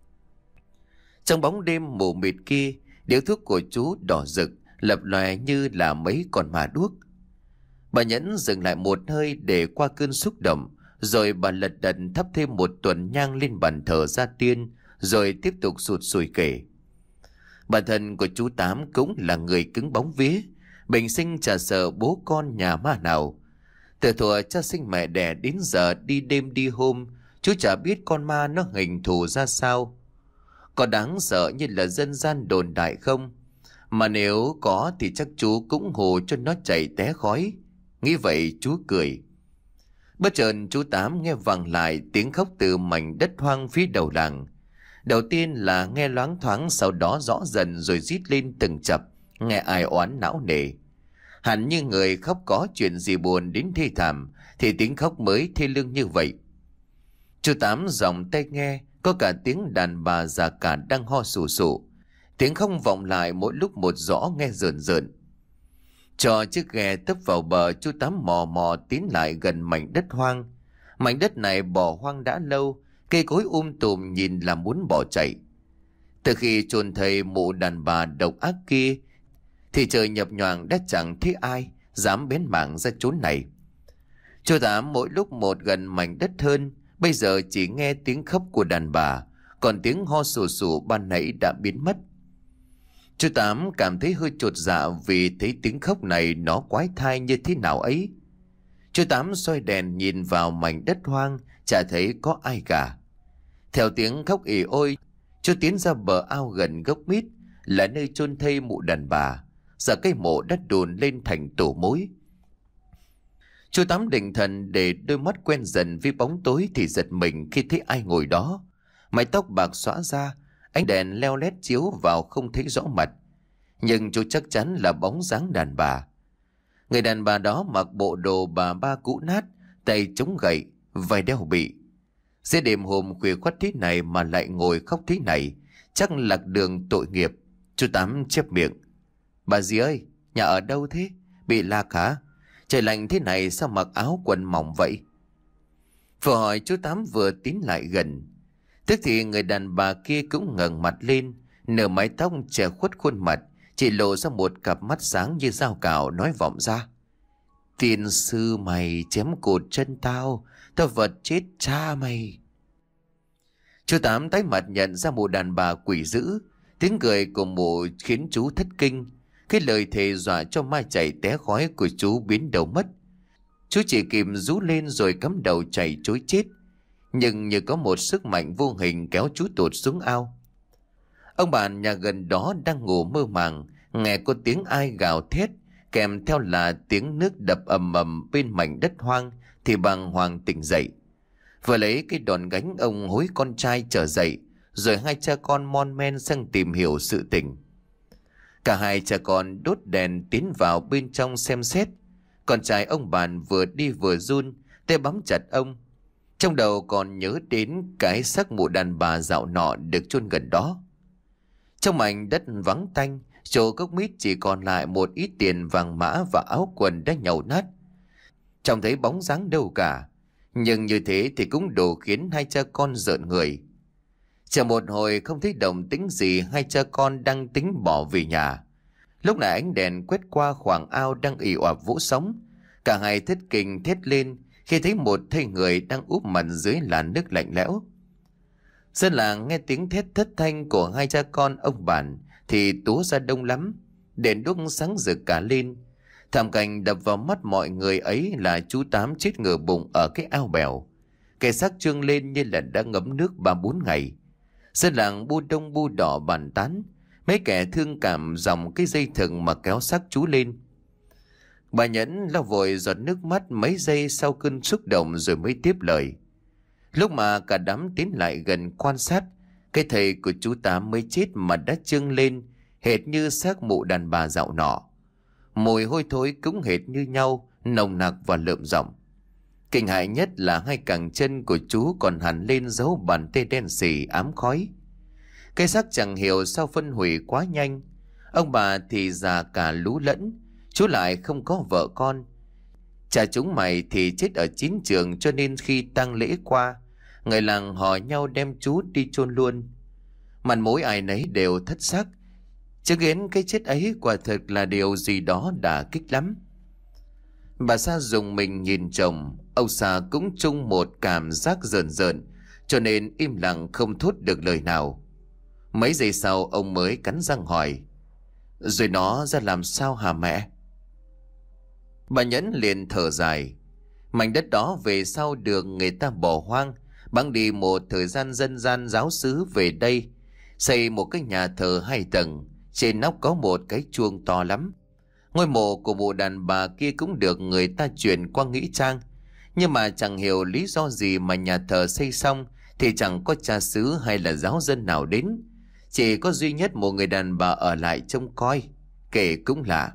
Speaker 1: Trong bóng đêm mù mịt kia, điếu thuốc của chú đỏ rực, lập lòe như là mấy con ma đuốc. Bà Nhẫn dừng lại một hơi để qua cơn xúc động, rồi bà lật đật thắp thêm một tuần nhang lên bàn thờ gia tiên, rồi tiếp tục sụt sùi kể. Bản thân của chú Tám cũng là người cứng bóng vía, bình sinh chả sợ bố con nhà ma nào. Từ thuở cha sinh mẹ đẻ đến giờ đi đêm đi hôm, chú chả biết con ma nó hình thù ra sao. Có đáng sợ như là dân gian đồn đại không? Mà nếu có thì chắc chú cũng hù cho nó chạy té khói. Nghĩ vậy chú cười. Bất chợt chú Tám nghe vang lại tiếng khóc từ mảnh đất hoang phía đầu làng. Đầu tiên là nghe loáng thoáng, sau đó rõ dần rồi rít lên từng chập, nghe ai oán não nề. Hẳn như người khóc có chuyện gì buồn đến thê thảm thì tiếng khóc mới thê lương như vậy. Chú Tám giọng tai nghe, có cả tiếng đàn bà già cả đang ho sù sụ. Tiếng không vọng lại mỗi lúc một rõ, nghe rợn rợn. Cho chiếc ghe tấp vào bờ, chú Tám mò mò tiến lại gần mảnh đất hoang. Mảnh đất này bỏ hoang đã lâu, cây cối um tùm nhìn là muốn bỏ chạy. Từ khi chôn thây mụ đàn bà độc ác kia thì trời nhập nhoàng đã chẳng thấy ai dám bén mảng ra chốn này. Chú Tám mỗi lúc một gần mảnh đất hơn, bây giờ chỉ nghe tiếng khóc của đàn bà, còn tiếng ho sù sù ban nãy đã biến mất. Chú Tám cảm thấy hơi chột dạ vì thấy tiếng khóc này nó quái thai như thế nào ấy. Chú Tám soi đèn nhìn vào mảnh đất hoang, chả thấy có ai cả. Theo tiếng khóc ỉ ôi, chú tiến ra bờ ao gần gốc mít, là nơi chôn thây mụ đàn bà. Giờ cây mộ đã đồn lên thành tổ mối. Chú Tám định thần để đôi mắt quen dần với bóng tối thì giật mình khi thấy ai ngồi đó. Mái tóc bạc xõa ra, ánh đèn leo lét chiếu vào không thấy rõ mặt. Nhưng chú chắc chắn là bóng dáng đàn bà. Người đàn bà đó mặc bộ đồ bà ba cũ nát, tay chống gậy, vai đeo bị. Giữa đêm hôm khuya khoắt thế này mà lại ngồi khóc thế này, chắc lạc đường tội nghiệp. Chú Tám chép miệng. Bà dì ơi, nhà ở đâu thế? Bị lạc hả? Trời lạnh thế này sao mặc áo quần mỏng vậy? Vừa hỏi chú Tám vừa tiến lại gần. Tức thì người đàn bà kia cũng ngẩng mặt lên, nửa mái tóc che khuất khuôn mặt, chỉ lộ ra một cặp mắt sáng như dao cạo, nói vọng ra. Tiên sư mày chém cột chân tao, tao vật chết cha mày. Chú Tám tái mặt nhận ra mụ đàn bà quỷ dữ. Tiếng cười của mụ khiến chú thất kinh. Cái lời thề dọa cho ma chạy té khói của chú biến đầu mất. Chú chỉ kịp rú lên rồi cắm đầu chạy trối chết. Nhưng như có một sức mạnh vô hình kéo chú tụt xuống ao. Ông bà nhà gần đó đang ngủ mơ màng, nghe có tiếng ai gào thét, kèm theo là tiếng nước đập ầm ầm bên mảnh đất hoang, thì bàng hoàng tỉnh dậy. Vừa lấy cái đòn gánh ông hối con trai trở dậy, rồi hai cha con mon men sang tìm hiểu sự tình. Cả hai cha con đốt đèn tiến vào bên trong xem xét. Con trai ông Bàn vừa đi vừa run, tay bám chặt ông. Trong đầu còn nhớ đến cái xác mụ đàn bà dạo nọ được chôn gần đó. Trong mảnh đất vắng tanh, chỗ gốc mít chỉ còn lại một ít tiền vàng mã và áo quần đã nhàu nát. Chẳng thấy bóng dáng đâu cả. Nhưng như thế thì cũng đủ khiến hai cha con rợn người. Chờ một hồi không thấy động tĩnh gì, hai cha con đang tính bỏ về nhà. Lúc này ánh đèn quét qua khoảng ao đang ì òa vỗ sóng. Cả hai thất kinh thét lên khi thấy một thây người đang úp mặt dưới làn nước lạnh lẽo. Dân làng nghe tiếng thét thất thanh của hai cha con ông Bản thì túa ra đông lắm. Đèn đuốc sáng rực cả lên. Thảm cảnh đập vào mắt mọi người ấy là chú Tám chết ngửa bụng ở cái ao bèo. Cái xác trương lên như là đã ngấm nước ba bốn ngày. Dân làng bu đông bu đỏ bàn tán. Mấy kẻ thương cảm dòng cái dây thừng mà kéo xác chú lên. Bà Nhẫn lau vội giọt nước mắt mấy giây sau cơn xúc động rồi mới tiếp lời. Lúc mà cả đám tiến lại gần quan sát, cái thầy của chú Tám mới chết mà đã trương lên, hệt như xác mụ đàn bà dạo nọ. Mùi hôi thối cũng hệt như nhau, nồng nặc và lợm giọng. Kinh hại nhất là hai cẳng chân của chú còn hẳn lên dấu bàn tay đen xì ám khói. Cái xác chẳng hiểu sao phân hủy quá nhanh. Ông bà thì già cả lú lẫn. Chú lại không có vợ con. Cha chúng mày thì chết ở chiến trường, cho nên khi tang lễ qua, người làng hò nhau đem chú đi chôn luôn. Mặt mũi ai nấy đều thất sắc. Chứng kiến cái chết ấy quả thực là điều gì đó đả kích lắm. Bà Sa dùng mình nhìn chồng. Ông Sa cũng chung một cảm giác rờn rợn, cho nên im lặng không thốt được lời nào. Mấy giây sau ông mới cắn răng hỏi: Rồi nó ra làm sao hả mẹ? Bà Nhẫn liền thở dài. Mảnh đất đó về sau được người ta bỏ hoang, băng đi một thời gian dân gian giáo xứ về đây xây một cái nhà thờ hai tầng, trên nóc có một cái chuông to lắm. Ngôi mộ của mụ đàn bà kia cũng được người ta chuyển qua nghĩa trang, nhưng mà chẳng hiểu lý do gì mà nhà thờ xây xong thì chẳng có cha xứ hay là giáo dân nào đến, chỉ có duy nhất một người đàn bà ở lại trông coi. Kể cũng lạ.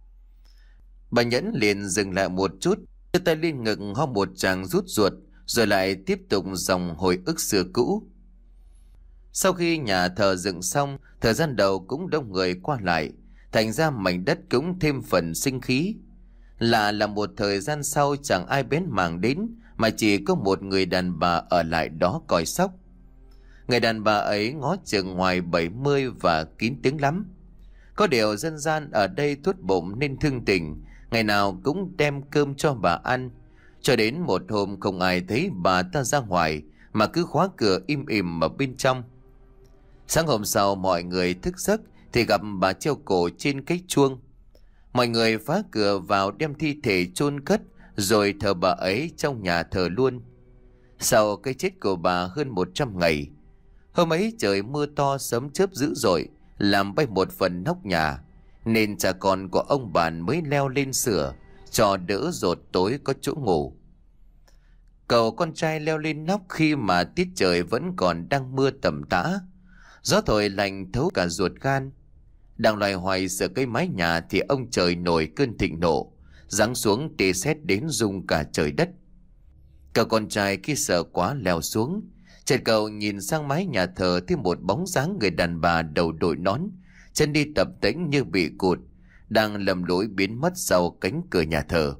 Speaker 1: Bà Nhẫn liền dừng lại một chút, đưa tay lên ngực ho một tràng rút ruột, rồi lại tiếp tục dòng hồi ức xưa cũ. Sau khi nhà thờ dựng xong, thời gian đầu cũng đông người qua lại, thành ra mảnh đất cũng thêm phần sinh khí. Lạ là một thời gian sau chẳng ai bén mảng đến, mà chỉ có một người đàn bà ở lại đó coi sóc. Người đàn bà ấy ngó chừng ngoài bảy mươi và kín tiếng lắm. Có điều dân gian ở đây tốt bụng nên thương tình, ngày nào cũng đem cơm cho bà ăn. Cho đến một hôm không ai thấy bà ta ra ngoài, mà cứ khóa cửa im ỉm ở bên trong. Sáng hôm sau mọi người thức giấc thì gặp bà treo cổ trên cái chuông. Mọi người phá cửa vào đem thi thể chôn cất, rồi thờ bà ấy trong nhà thờ luôn. Sau cái chết của bà hơn một trăm ngày, hôm ấy trời mưa to sấm chớp dữ dội, làm bay một phần nóc nhà, nên cha con của ông bạn mới leo lên sửa cho đỡ rột tối có chỗ ngủ. Cậu con trai leo lên nóc khi mà tiết trời vẫn còn đang mưa tầm tã, gió thổi lạnh thấu cả ruột gan. Đang loay hoay sửa cây mái nhà thì ông trời nổi cơn thịnh nộ, giáng xuống tia sét đến rung cả trời đất. Cậu con trai khi sợ quá leo xuống. Chợt cậu nhìn sang mái nhà thờ thấy một bóng dáng người đàn bà đầu đội nón, chân đi tập tễnh như bị cụt, đang lầm lũi biến mất sau cánh cửa nhà thờ.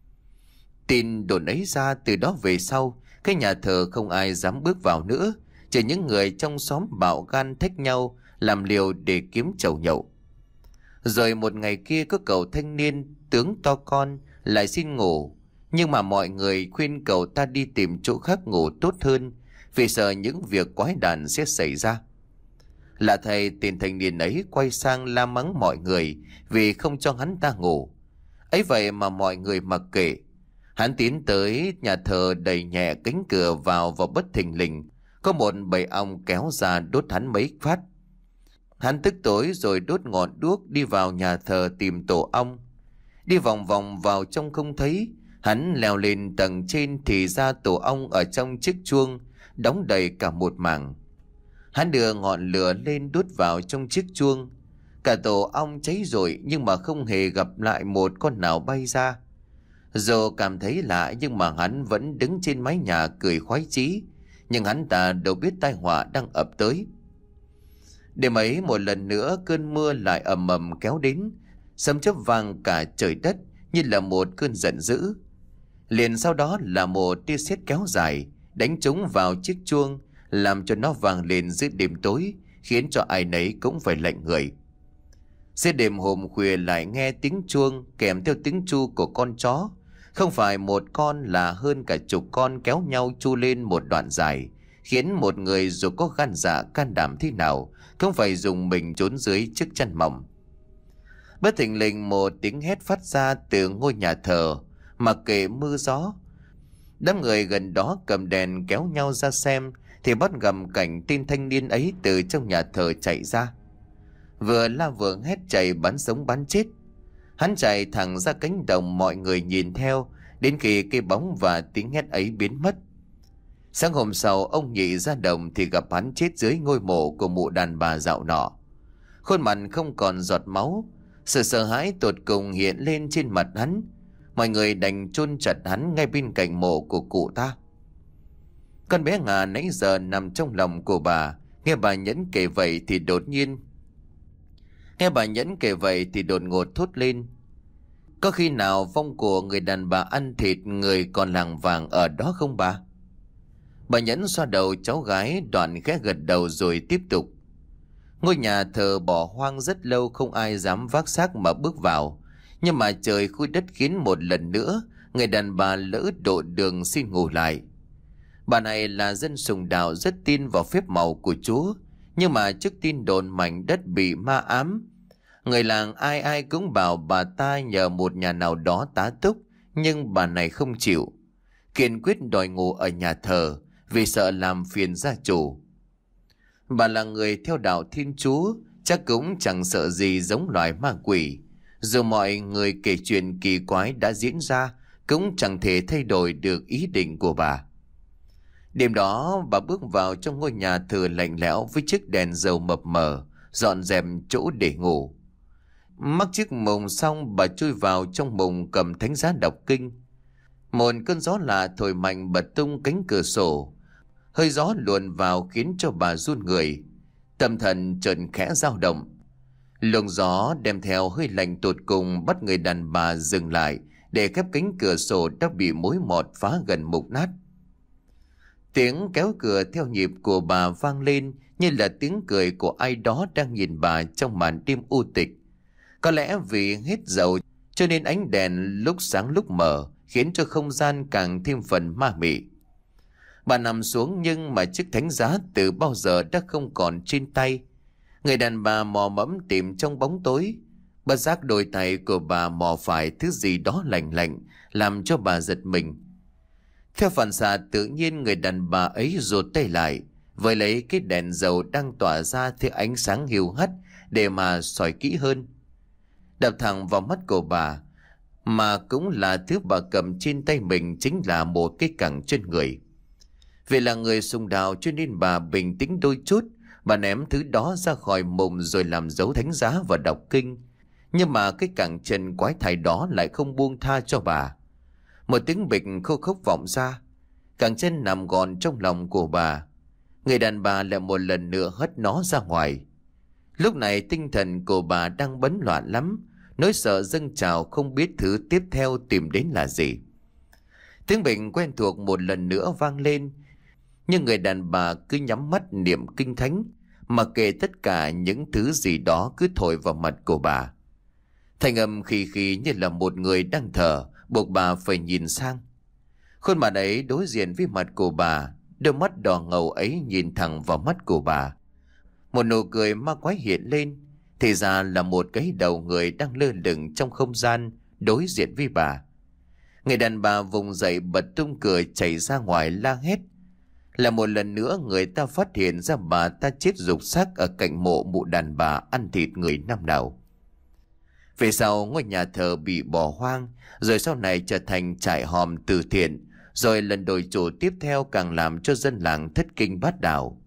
Speaker 1: Tin đồn ấy ra, từ đó về sau cái nhà thờ không ai dám bước vào nữa, chỉ những người trong xóm bạo gan thách nhau làm liều để kiếm chầu nhậu. Rồi một ngày kia có cậu thanh niên tướng to con lại xin ngủ, nhưng mà mọi người khuyên cậu ta đi tìm chỗ khác ngủ tốt hơn, vì sợ những việc quái đản sẽ xảy ra. Lạ thay, tên thanh niên ấy quay sang la mắng mọi người vì không cho hắn ta ngủ. Ấy vậy mà mọi người mặc kệ. Hắn tiến tới nhà thờ, đẩy nhẹ cánh cửa vào và bất thình lình có một bầy ong kéo ra đốt hắn mấy phát. Hắn tức tối rồi đốt ngọn đuốc đi vào nhà thờ tìm tổ ong. Đi vòng vòng vào trong không thấy, hắn leo lên tầng trên thì ra tổ ong ở trong chiếc chuông đóng đầy cả một mảng. Hắn đưa ngọn lửa lên đốt vào trong chiếc chuông. Cả tổ ong cháy rụi nhưng mà không hề gặp lại một con nào bay ra. Dù cảm thấy lạ nhưng mà hắn vẫn đứng trên mái nhà cười khoái chí, nhưng hắn ta đâu biết tai họa đang ập tới. Đêm ấy một lần nữa cơn mưa lại ầm ầm kéo đến, sấm chớp vang cả trời đất như là một cơn giận dữ. Liền sau đó là một tia sét kéo dài đánh trúng vào chiếc chuông, làm cho nó vang lên giữa đêm tối, khiến cho ai nấy cũng phải lạnh người. Giữa đêm hôm khuya lại nghe tiếng chuông kèm theo tiếng tru của con chó, không phải một con là hơn cả chục con kéo nhau tru lên một đoạn dài, khiến một người dù có gan dạ can đảm thế nào cũng phải dùng mình trốn dưới chiếc chăn mỏng. Bất thình lình một tiếng hét phát ra từ ngôi nhà thờ, mặc kệ mưa gió. Đám người gần đó cầm đèn kéo nhau ra xem thì bắt gặp cảnh tên thanh niên ấy từ trong nhà thờ chạy ra, vừa la vừa hét chạy bắn sống bắn chết. Hắn chạy thẳng ra cánh đồng, mọi người nhìn theo đến khi cái bóng và tiếng hét ấy biến mất. Sáng hôm sau ông Nhị ra đồng thì gặp hắn chết dưới ngôi mộ của mụ đàn bà dạo nọ. Khuôn mặt không còn giọt máu, sự sợ hãi tột cùng hiện lên trên mặt hắn. Mọi người đành chôn chặt hắn ngay bên cạnh mộ của cụ ta. Con bé Ngà nãy giờ nằm trong lòng của bà, nghe bà Nhẫn kể vậy thì đột nhiên Nghe bà Nhẫn kể vậy thì đột ngột thốt lên: Có khi nào vong của người đàn bà ăn thịt người còn làng vàng ở đó không bà? Bà Nhẫn xoa đầu cháu gái, đoạn khẽ gật đầu rồi tiếp tục. Ngôi nhà thờ bỏ hoang rất lâu, không ai dám vác xác mà bước vào. Nhưng mà trời khui đất khiến một lần nữa người đàn bà lỡ độ đường xin ngủ lại. Bà này là dân sùng đạo, rất tin vào phép màu của Chúa. Nhưng mà trước tin đồn mảnh đất bị ma ám, người làng ai ai cũng bảo bà ta nhờ một nhà nào đó tá túc. Nhưng bà này không chịu, kiên quyết đòi ngủ ở nhà thờ vì sợ làm phiền gia chủ. Bà là người theo đạo Thiên Chúa, chắc cũng chẳng sợ gì giống loài ma quỷ. Dù mọi người kể chuyện kỳ quái đã diễn ra, cũng chẳng thể thay đổi được ý định của bà. Đêm đó, bà bước vào trong ngôi nhà thờ lạnh lẽo với chiếc đèn dầu mập mờ, dọn dẹp chỗ để ngủ. Mắc chiếc mùng xong, bà chui vào trong mùng cầm thánh giá đọc kinh. Một cơn gió lạ thổi mạnh bật tung cánh cửa sổ. Hơi gió luồn vào khiến cho bà run người. Tâm thần chợt khẽ dao động. Luồng gió đem theo hơi lạnh tột cùng bắt người đàn bà dừng lại để khép cánh cửa sổ đã bị mối mọt phá gần mục nát. Tiếng kéo cửa theo nhịp của bà vang lên như là tiếng cười của ai đó đang nhìn bà trong màn đêm u tịch. Có lẽ vì hết dầu cho nên ánh đèn lúc sáng lúc mờ khiến cho không gian càng thêm phần ma mị. Bà nằm xuống nhưng mà chiếc thánh giá từ bao giờ đã không còn trên tay. Người đàn bà mò mẫm tìm trong bóng tối. Bất giác đôi tay của bà mò phải thứ gì đó lạnh lạnh, làm cho bà giật mình. Theo phản xạ tự nhiên, người đàn bà ấy rụt tay lại, với lấy cái đèn dầu đang tỏa ra theo ánh sáng hiu hắt để mà soi kỹ hơn. Đập thẳng vào mắt của bà, mà cũng là thứ bà cầm trên tay mình, chính là một cái cẳng chân người. Vì là người sùng đạo cho nên bà bình tĩnh đôi chút. Bà ném thứ đó ra khỏi mùng rồi làm dấu thánh giá và đọc kinh. Nhưng mà cái cẳng chân quái thai đó lại không buông tha cho bà. Một tiếng bịch khô khốc vọng ra. Cẳng chân nằm gọn trong lòng của bà. Người đàn bà lại một lần nữa hất nó ra ngoài. Lúc này tinh thần của bà đang bấn loạn lắm. Nỗi sợ dâng trào, không biết thứ tiếp theo tìm đến là gì. Tiếng bệnh quen thuộc một lần nữa vang lên. Nhưng người đàn bà cứ nhắm mắt niệm kinh thánh, mặc kệ tất cả những thứ gì đó cứ thổi vào mặt của bà. Thanh âm khì khì như là một người đang thở, buộc bà phải nhìn sang. Khuôn mặt ấy đối diện với mặt của bà, đôi mắt đỏ ngầu ấy nhìn thẳng vào mắt của bà. Một nụ cười ma quái hiện lên, thì ra là một cái đầu người đang lơ lửng trong không gian đối diện với bà. Người đàn bà vùng dậy bật tung cửa chạy ra ngoài la hét. Là một lần nữa người ta phát hiện ra bà ta chết rục xác ở cạnh mộ mụ đàn bà ăn thịt người năm nào. Về sau ngôi nhà thờ bị bỏ hoang, rồi sau này trở thành trại hòm từ thiện, rồi lần đổi chủ tiếp theo càng làm cho dân làng thất kinh bát đảo.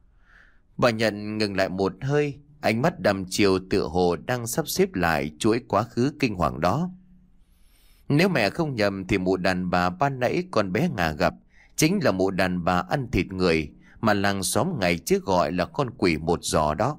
Speaker 1: Bà Nhận ngừng lại một hơi, ánh mắt đăm chiều tựa hồ đang sắp xếp lại chuỗi quá khứ kinh hoàng đó. Nếu mẹ không nhầm thì mụ đàn bà ban nãy con bé Ngà gặp chính là mụ đàn bà ăn thịt người mà làng xóm ngày trước gọi là con quỷ một giò đó.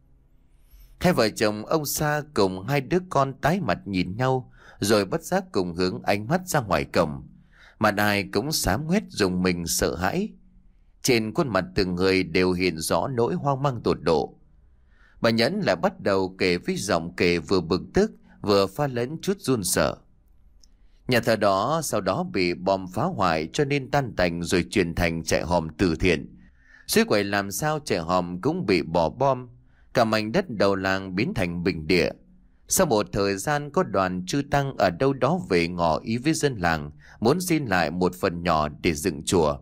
Speaker 1: Hai vợ chồng ông Sa cùng hai đứa con tái mặt nhìn nhau, rồi bất giác cùng hướng ánh mắt ra ngoài cổng. Mặt ai cũng xám ngoét dùng mình sợ hãi. Trên khuôn mặt từng người đều hiện rõ nỗi hoang mang tột độ. Bà Nhẫn lại bắt đầu kể với giọng kể vừa bực tức vừa pha lẫn chút run sợ. Nhà thờ đó sau đó bị bom phá hoại cho nên tan tành rồi chuyển thành trại hòm từ thiện. Suối quậy làm sao trại hòm cũng bị bỏ bom. Cả mảnh đất đầu làng biến thành bình địa. Sau một thời gian có đoàn chư tăng ở đâu đó về ngỏ ý với dân làng, muốn xin lại một phần nhỏ để dựng chùa.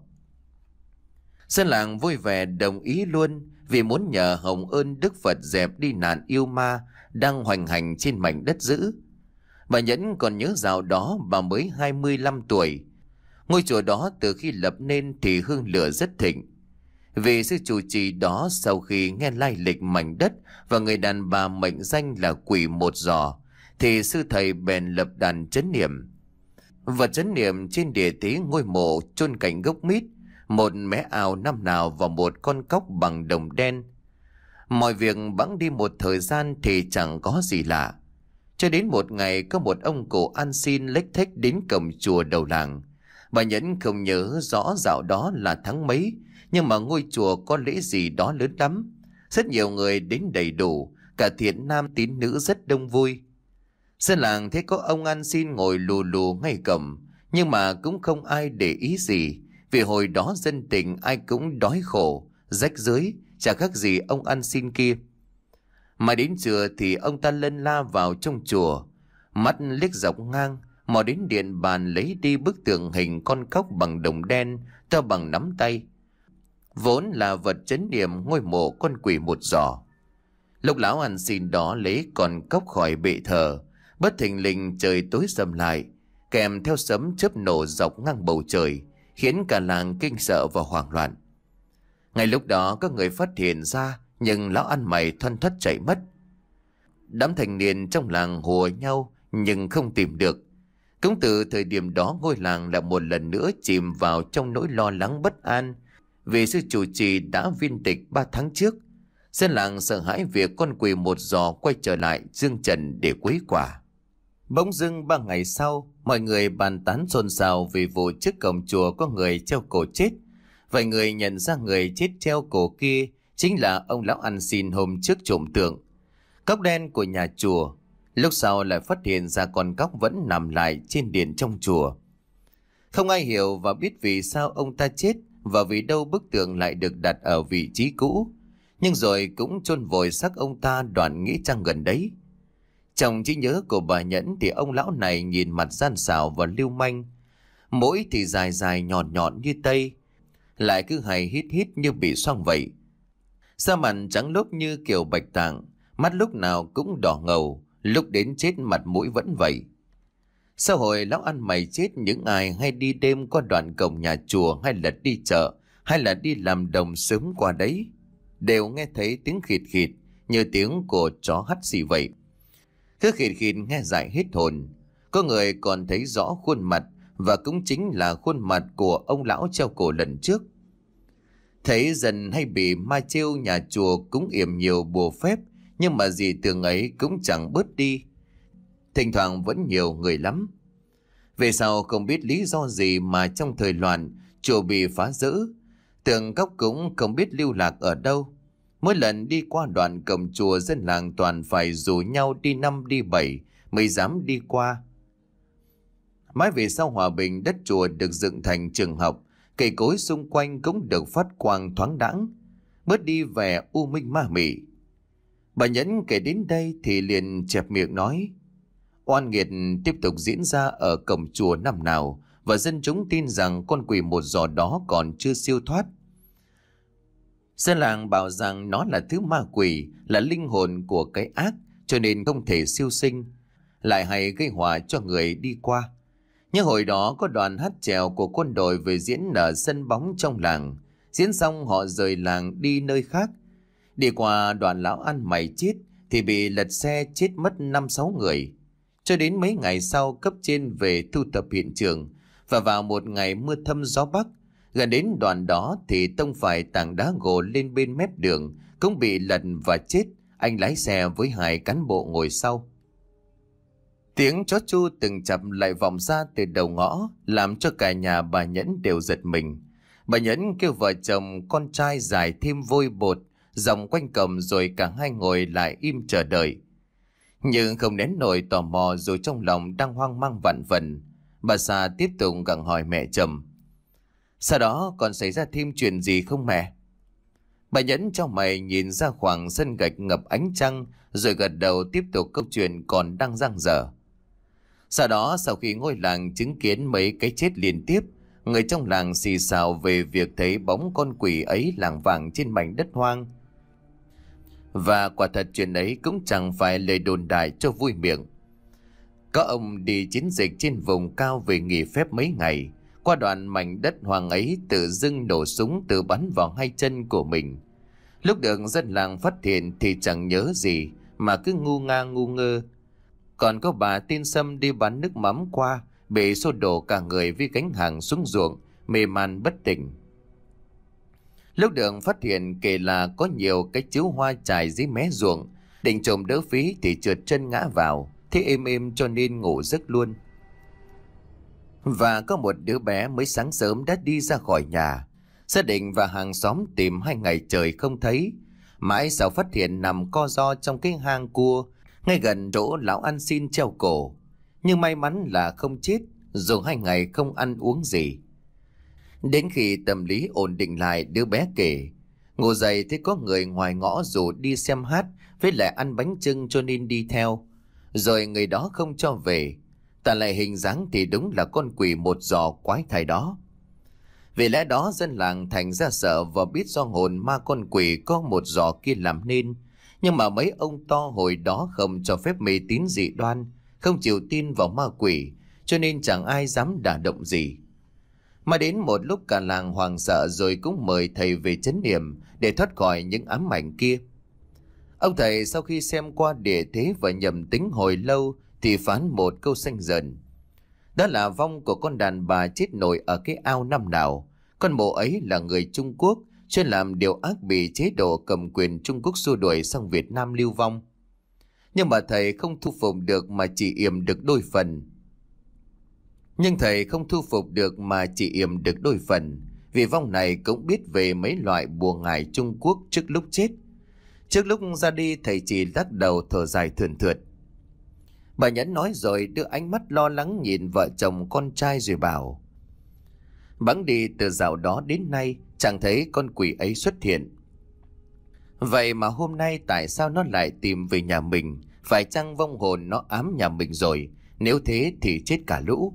Speaker 1: Dân làng vui vẻ đồng ý luôn, vì muốn nhờ hồng ơn Đức Phật dẹp đi nạn yêu ma đang hoành hành trên mảnh đất dữ. Bà Nhẫn còn nhớ dạo đó bà mới hai mươi lăm tuổi. Ngôi chùa đó từ khi lập nên thì hương lửa rất thịnh. Vì sư chủ trì đó sau khi nghe lai lịch mảnh đất và người đàn bà mệnh danh là quỷ một giò, thì sư thầy bèn lập đàn trấn niệm. Vật trấn niệm trên địa tế ngôi mộ chôn cạnh gốc mít, một mé ào năm nào và một con cóc bằng đồng đen. Mọi việc bẵng đi một thời gian thì chẳng có gì lạ. Cho đến một ngày có một ông cụ ăn xin lếch thếch đến cổng chùa đầu làng. Bà Nhẫn không nhớ rõ dạo đó là tháng mấy, nhưng mà ngôi chùa có lễ gì đó lớn lắm. Rất nhiều người đến đầy đủ, cả thiện nam tín nữ rất đông vui. Dân làng thấy có ông ăn xin ngồi lù lù ngay cổng, nhưng mà cũng không ai để ý gì, vì hồi đó dân tình ai cũng đói khổ, rách rưới, chả khác gì ông ăn xin kia. Mà đến trưa thì ông ta lân la vào trong chùa, mắt liếc dọc ngang, mò đến điện bàn lấy đi bức tượng hình con cóc bằng đồng đen, to bằng nắm tay. Vốn là vật trấn niệm ngôi mộ con quỷ một giò. Lúc lão ăn xin đó lấy con cóc khỏi bệ thờ, bất thình lình trời tối sầm lại, kèm theo sấm chớp nổ dọc ngang bầu trời, khiến cả làng kinh sợ và hoảng loạn. Ngay lúc đó có người phát hiện ra, nhưng lão ăn mày thoăn thoắt chạy mất. Đám thanh niên trong làng hùa nhau nhưng không tìm được. Cũng từ thời điểm đó, ngôi làng lại một lần nữa chìm vào trong nỗi lo lắng bất an, vì sư chủ trì đã viên tịch ba tháng trước. Dân làng sợ hãi việc con quỷ một giò quay trở lại dương trần để quấy quả. Bỗng dưng ba ngày sau, mọi người bàn tán xôn xao vì vụ trước cổng chùa có người treo cổ chết. Vài người nhận ra người chết treo cổ kia chính là ông lão ăn xin hôm trước trộm tượng cóc đen của nhà chùa. Lúc sau lại phát hiện ra con cóc vẫn nằm lại trên điện trong chùa. Không ai hiểu và biết vì sao ông ta chết, và vì đâu bức tượng lại được đặt ở vị trí cũ. Nhưng rồi cũng chôn vùi xác ông ta đoạn nghĩa trang gần đấy. Trong trí nhớ của bà Nhẫn thì ông lão này nhìn mặt gian xảo và lưu manh, mũi thì dài dài nhọn nhọn như tây, lại cứ hay hít hít như bị xoang vậy. Da mặt trắng lốp như kiểu bạch tạng, mắt lúc nào cũng đỏ ngầu, lúc đến chết mặt mũi vẫn vậy. Sau hồi lão ăn mày chết, những ai hay đi đêm qua đoạn cổng nhà chùa, hay là đi chợ, hay là đi làm đồng sớm qua đấy, đều nghe thấy tiếng khịt khịt như tiếng của chó hắt xì vậy. Cứ khịt khịt nghe dại hết hồn. Có người còn thấy rõ khuôn mặt, và cũng chính là khuôn mặt của ông lão treo cổ lần trước. Thấy dần hay bị ma trêu, nhà chùa cũng yểm nhiều bùa phép, nhưng mà gì tường ấy cũng chẳng bớt đi. Thỉnh thoảng vẫn nhiều người lắm. Về sau không biết lý do gì mà trong thời loạn, chùa bị phá rỡ, tượng cóc cũng không biết lưu lạc ở đâu. Mỗi lần đi qua đoạn cổng chùa, dân làng toàn phải rủ nhau đi năm đi bảy mới dám đi qua. Mãi về sau hòa bình, đất chùa được dựng thành trường học, cây cối xung quanh cũng được phát quang thoáng đãng, bớt đi vẻ u minh ma mị. Bà Nhẫn kể đến đây thì liền chẹp miệng nói: oan nghiệt tiếp tục diễn ra ở cổng chùa năm nào, và dân chúng tin rằng con quỷ một giò đó còn chưa siêu thoát. Dân làng bảo rằng nó là thứ ma quỷ, là linh hồn của cái ác, cho nên không thể siêu sinh, lại hay gây họa cho người đi qua. Nhưng hồi đó có đoàn hát chèo của quân đội về diễn ở sân bóng trong làng. Diễn xong họ rời làng đi nơi khác. Đi qua đoạn lão ăn mày chết thì bị lật xe chết mất năm sáu người. Cho đến mấy ngày sau, cấp trên về thu thập hiện trường, và vào một ngày mưa thâm gió bắc, gần đến đoạn đó thì tông phải tảng đá gồ lên bên mép đường, cũng bị lật và chết anh lái xe với hai cán bộ ngồi sau. Tiếng chó chu từng chập lại vọng ra từ đầu ngõ, làm cho cả nhà bà Nhẫn đều giật mình. Bà Nhẫn kêu vợ chồng con trai giải thêm vôi bột dòng quanh cổng, rồi cả hai ngồi lại im chờ đợi. Nhưng không nén nổi tò mò, rồi trong lòng đang hoang mang vạn vần, bà Sa tiếp tục gặng hỏi mẹ chồng: sau đó còn xảy ra thêm chuyện gì không mẹ? Bà Nhẫn trong mày nhìn ra khoảng sân gạch ngập ánh trăng, rồi gật đầu tiếp tục câu chuyện còn đang dang dở. Sau đó, sau khi ngôi làng chứng kiến mấy cái chết liên tiếp, người trong làng xì xào về việc thấy bóng con quỷ ấy lảng vảng trên mảnh đất hoang. Và quả thật chuyện ấy cũng chẳng phải lời đồn đại cho vui miệng. Có ông đi chiến dịch trên vùng cao về nghỉ phép mấy ngày, qua đoạn mảnh đất hoang ấy tự dưng nổ súng tự bắn vào hai chân của mình. Lúc được dân làng phát hiện thì chẳng nhớ gì mà cứ ngu nga ngu ngơ. Còn có bà tên Sâm đi bán nước mắm qua, bị xô đổ cả người với gánh hàng xuống ruộng, mê man bất tỉnh. Lúc được phát hiện kể là có nhiều cái chiếu hoa trải dưới mé ruộng, định trộm đỡ phí thì trượt chân ngã vào, thế êm êm cho nên ngủ giấc luôn. Và có một đứa bé mới sáng sớm đã đi ra khỏi nhà. Gia đình và hàng xóm tìm hai ngày trời không thấy. Mãi sau phát hiện nằm co ro trong cái hang cua ngay gần chỗ lão ăn xin treo cổ. Nhưng may mắn là không chết, dù hai ngày không ăn uống gì. Đến khi tâm lý ổn định lại, đứa bé kể ngủ dậy thấy có người ngoài ngõ rủ đi xem hát với lại ăn bánh chưng cho nên đi theo. Rồi người đó không cho về. Ta lại hình dáng thì đúng là con quỷ một giò quái thai đó. Vì lẽ đó dân làng thành ra sợ và biết do hồn ma con quỷ có một giò kia làm nên. Nhưng mà mấy ông to hồi đó không cho phép mê tín dị đoan, không chịu tin vào ma quỷ, cho nên chẳng ai dám đả động gì. Mà đến một lúc cả làng hoảng sợ rồi cũng mời thầy về trấn yểm để thoát khỏi những ám ảnh kia. Ông thầy sau khi xem qua địa thế và nhầm tính hồi lâu thì phán một câu xanh dần. Đó là vong của con đàn bà chết nổi ở cái ao năm nào. Con mộ ấy là người Trung Quốc, chuyên làm điều ác bị chế độ cầm quyền Trung Quốc xua đuổi sang Việt Nam lưu vong. Nhưng mà thầy không thu phục được mà chỉ yểm được đôi phần. Nhưng thầy không thu phục được mà chỉ yểm được đôi phần. Vì vong này cũng biết về mấy loại bùa ngải Trung Quốc trước lúc chết. Trước lúc ra đi thầy chỉ lắc đầu thở dài thườn thượt. Bà Nhẫn nói rồi đưa ánh mắt lo lắng nhìn vợ chồng con trai rồi bảo: bẵng đi từ dạo đó đến nay chẳng thấy con quỷ ấy xuất hiện. Vậy mà hôm nay tại sao nó lại tìm về nhà mình? Phải chăng vong hồn nó ám nhà mình rồi? Nếu thế thì chết cả lũ.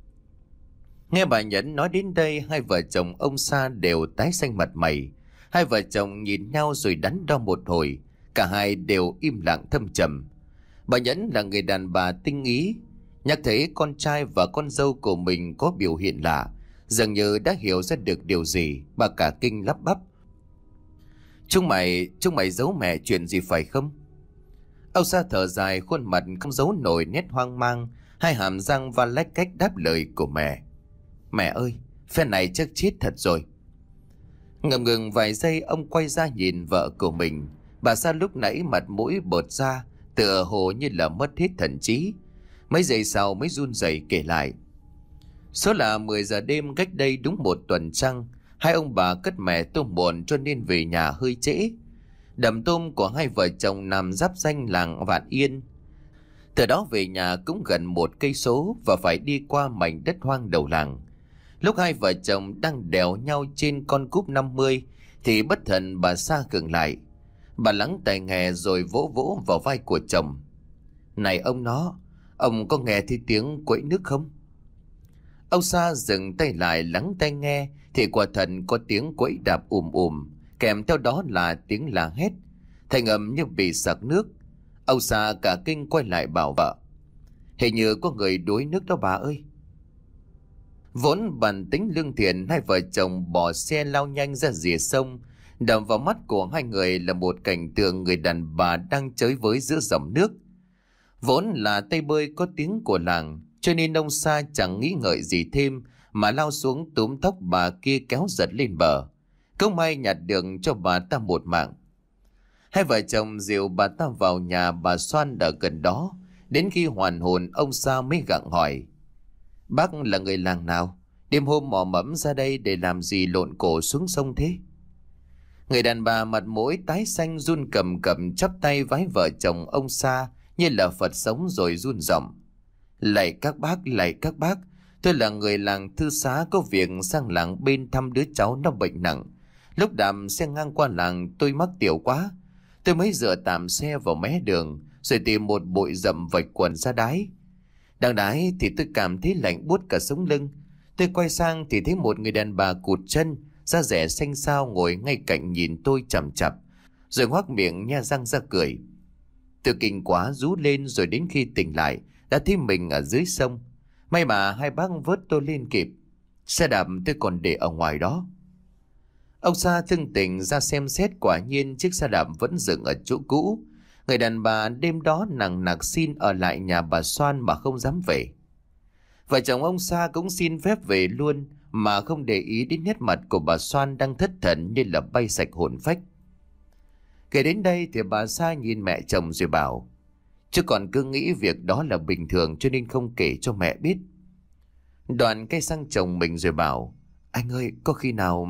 Speaker 1: Nghe bà Nhẫn nói đến đây, hai vợ chồng ông Sa đều tái xanh mặt mày. Hai vợ chồng nhìn nhau rồi đắn đo một hồi. Cả hai đều im lặng thâm trầm. Bà Nhẫn là người đàn bà tinh ý, nhắc thấy con trai và con dâu của mình có biểu hiện lạ, dường như đã hiểu ra được điều gì. Bà cả kinh lắp bắp: Chúng mày, chúng mày giấu mẹ chuyện gì phải không? Ông Sa thở dài, khuôn mặt không giấu nổi nét hoang mang, hai hàm răng và lách cách đáp lời của mẹ: Mẹ ơi, phen này chắc chết thật rồi. Ngập ngừng vài giây, ông quay ra nhìn vợ của mình. Bà Sa lúc nãy mặt mũi bợt ra, tựa hồ như là mất hết thần trí. Mấy giây sau mới run rẩy kể lại: Số là mười giờ đêm cách đây đúng một tuần trăng, hai ông bà cất mẹ tôm muộn cho nên về nhà hơi trễ. Đầm tôm của hai vợ chồng nằm giáp danh làng Vạn Yên. Từ đó về nhà cũng gần một cây số và phải đi qua mảnh đất hoang đầu làng. Lúc hai vợ chồng đang đèo nhau trên con cúp năm mươi thì bất thần bà Sa khựng lại. Bà lắng tai nghe rồi vỗ vỗ vào vai của chồng: Này ông nó, ông có nghe thấy tiếng quẫy nước không? Ông Sa dừng tay lại lắng tai nghe thì quả thật có tiếng quẫy đạp ùm ùm, kèm theo đó là tiếng la hét, thành âm như bị sặc nước. Ông Sa cả kinh quay lại bảo vợ: Hình như có người đuối nước đó bà ơi. Vốn bản tính lương thiện, hai vợ chồng bỏ xe lao nhanh ra rìa sông. Đập vào mắt của hai người là một cảnh tượng người đàn bà đang chơi với giữa dòng nước. Vốn là tay bơi có tiếng của làng, cho nên ông Sa chẳng nghĩ ngợi gì thêm mà lao xuống túm tóc bà kia kéo giật lên bờ. Không may nhặt được cho bà ta một mạng. Hai vợ chồng dìu bà ta vào nhà bà Xoan ở gần đó. Đến khi hoàn hồn, ông Sa mới gặng hỏi: Bác là người làng nào? Đêm hôm mò mẫm ra đây để làm gì lộn cổ xuống sông thế? Người đàn bà mặt mũi tái xanh run cầm cầm chắp tay vái vợ chồng ông Sa như là Phật sống rồi run giọng: Lạy các bác, lạy các bác, tôi là người làng Thư Xá có việc sang làng bên thăm đứa cháu nó bệnh nặng. Lúc đạp xe ngang qua làng tôi mắc tiểu quá. Tôi mới dựa tạm xe vào mé đường rồi tìm một bụi rậm vạch quần ra đáy. Đang đáy thì tôi cảm thấy lạnh buốt cả sống lưng. Tôi quay sang thì thấy một người đàn bà cụt chân, da rẻ xanh xao ngồi ngay cạnh nhìn tôi chằm chặp, rồi ngoác miệng nhe răng ra cười. Tôi kinh quá rú lên, rồi đến khi tỉnh lại đã thấy mình ở dưới sông. May mà hai bác vớt tôi lên kịp. Xe đạp tôi còn để ở ngoài đó. Ông Sa thưng tỉnh ra xem xét, quả nhiên chiếc xe đạp vẫn dựng ở chỗ cũ. Người đàn bà đêm đó nằng nặc xin ở lại nhà bà Xoan mà không dám về. Vợ chồng ông Sa cũng xin phép về luôn mà không để ý đến nét mặt của bà Xoan đang thất thần như là bay sạch hồn phách. Kể đến đây thì bà Sa nhìn mẹ chồng rồi bảo: chứ còn cứ nghĩ việc đó là bình thường cho nên không kể cho mẹ biết. Đoàn quay sang chồng mình rồi bảo: Anh ơi, có khi nào...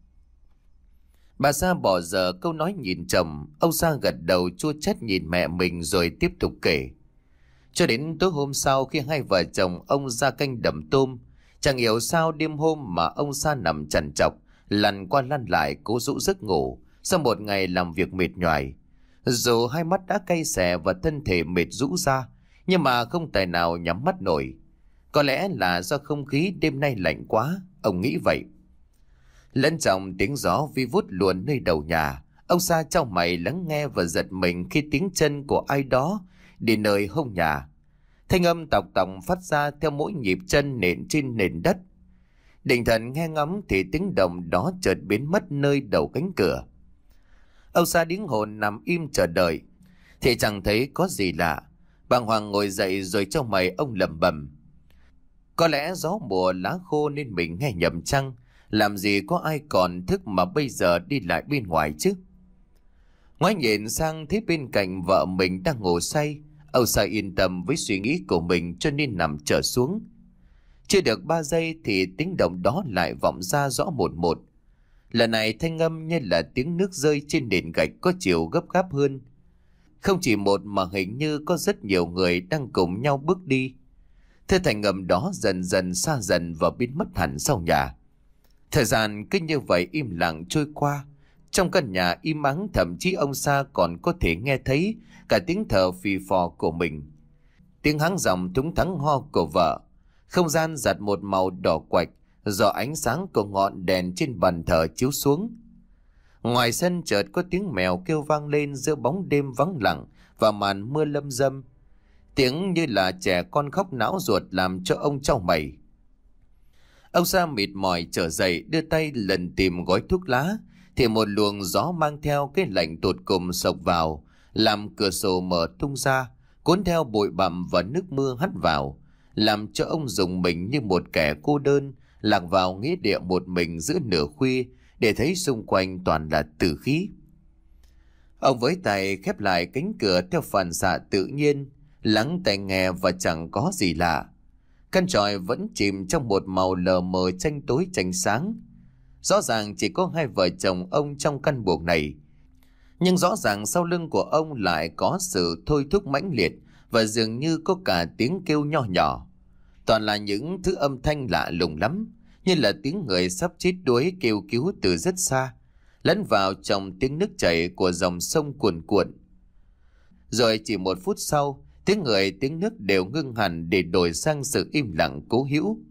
Speaker 1: Bà Sa bỏ dở câu nói nhìn chồng. Ông Sa gật đầu chua chát nhìn mẹ mình rồi tiếp tục kể. Cho đến tối hôm sau, khi hai vợ chồng ông ra canh đầm tôm, chẳng hiểu sao đêm hôm mà ông Sa nằm trằn trọc, lăn qua lăn lại cố dỗ giấc ngủ sau một ngày làm việc mệt nhoài. Dù hai mắt đã cay xè và thân thể mệt rũ ra, nhưng mà không tài nào nhắm mắt nổi. Có lẽ là do không khí đêm nay lạnh quá, ông nghĩ vậy. Lẫn trong tiếng gió vi vút luồn nơi đầu nhà, ông Sa chau mày lắng nghe và giật mình khi tiếng chân của ai đó đi nơi hông nhà. Thanh âm tọc tọc phát ra theo mỗi nhịp chân nện trên nền đất. Định thần nghe ngóng thì tiếng động đó chợt biến mất nơi đầu cánh cửa. Ông Sa điếng hồn nằm im chờ đợi thì chẳng thấy có gì lạ. Bàng hoàng ngồi dậy rồi chau mày ông lẩm bẩm: Có lẽ gió mùa lá khô nên mình nghe nhầm chăng? Làm gì có ai còn thức mà bây giờ đi lại bên ngoài chứ? Ngoái nhìn sang thấy bên cạnh vợ mình đang ngủ say. Ông Sa yên tâm với suy nghĩ của mình cho nên nằm trở xuống. Chưa được ba giây thì tiếng động đó lại vọng ra rõ một một. Lần này thanh âm như là tiếng nước rơi trên nền gạch có chiều gấp gáp hơn. Không chỉ một mà hình như có rất nhiều người đang cùng nhau bước đi. Thế thành âm đó dần dần xa dần và biến mất hẳn sau nhà. Thời gian cứ như vậy im lặng trôi qua. Trong căn nhà im ắng, thậm chí ông Sa còn có thể nghe thấy cả tiếng thở phì phò của mình, tiếng hắng giọng thúng thắng ho của vợ. Không gian giặt một màu đỏ quạch do ánh sáng của ngọn đèn trên bàn thờ chiếu xuống. Ngoài sân chợt có tiếng mèo kêu vang lên giữa bóng đêm vắng lặng và màn mưa lâm dâm. Tiếng như là trẻ con khóc não ruột làm cho ông chau mày. Ông Sa mệt mỏi trở dậy, đưa tay lần tìm gói thuốc lá thì một luồng gió mang theo cái lạnh tột cùng sộc vào, làm cửa sổ mở tung ra, cuốn theo bụi bặm và nước mưa hắt vào, làm cho ông rùng mình như một kẻ cô đơn lạc vào nghĩa địa một mình giữa nửa khuya, để thấy xung quanh toàn là tử khí. Ông với tay khép lại cánh cửa theo phản xạ tự nhiên, lắng tai nghe và chẳng có gì lạ. Căn tròi vẫn chìm trong một màu lờ mờ tranh tối tranh sáng. Rõ ràng chỉ có hai vợ chồng ông trong căn buồng này, nhưng rõ ràng sau lưng của ông lại có sự thôi thúc mãnh liệt và dường như có cả tiếng kêu nho nhỏ. Toàn là những thứ âm thanh lạ lùng lắm, như là tiếng người sắp chết đuối kêu cứu từ rất xa, lẫn vào trong tiếng nước chảy của dòng sông cuồn cuộn. Rồi chỉ một phút sau, tiếng người tiếng nước đều ngưng hẳn để đổi sang sự im lặng cố hữu.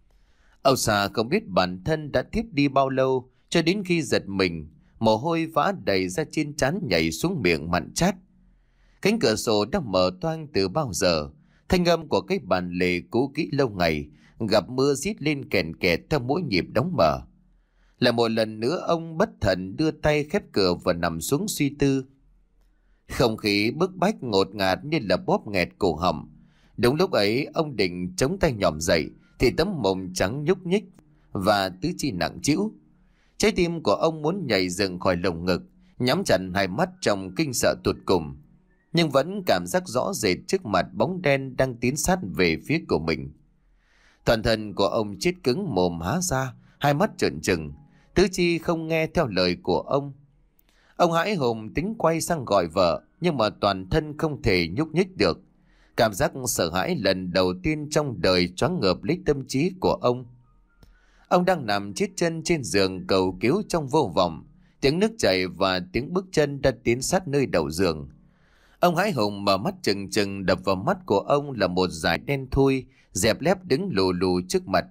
Speaker 1: Ông Sa không biết bản thân đã thiếp đi bao lâu, cho đến khi giật mình, mồ hôi vã đầy ra trên trán nhảy xuống miệng mặn chát. Cánh cửa sổ đã mở toang từ bao giờ, thanh âm của cái bàn lề cũ kỹ lâu ngày gặp mưa rít lên kèn kẹt theo mỗi nhịp đóng mở. Lại một lần nữa ông bất thần đưa tay khép cửa và nằm xuống suy tư. Không khí bức bách ngột ngạt như là bóp nghẹt cổ họng. Đúng lúc ấy ông định chống tay nhòm dậy thì tấm mông trắng nhúc nhích và tứ chi nặng trĩu. Trái tim của ông muốn nhảy dựng khỏi lồng ngực, nhắm chặt hai mắt trong kinh sợ tột cùng, nhưng vẫn cảm giác rõ rệt trước mặt bóng đen đang tiến sát về phía của mình. Toàn thân của ông chết cứng, mồm há ra, hai mắt trợn trừng, tứ chi không nghe theo lời của ông. Ông hãi hùng tính quay sang gọi vợ, nhưng mà toàn thân không thể nhúc nhích được. Cảm giác sợ hãi lần đầu tiên trong đời choáng ngợp lấy tâm trí của ông. Ông đang nằm chết chân trên giường cầu cứu trong vô vọng. Tiếng nước chảy và tiếng bước chân đã tiến sát nơi đầu giường. Ông hãi hùng mở mắt trừng trừng, đập vào mắt của ông là một dải đen thui dẹp lép đứng lù lù trước mặt.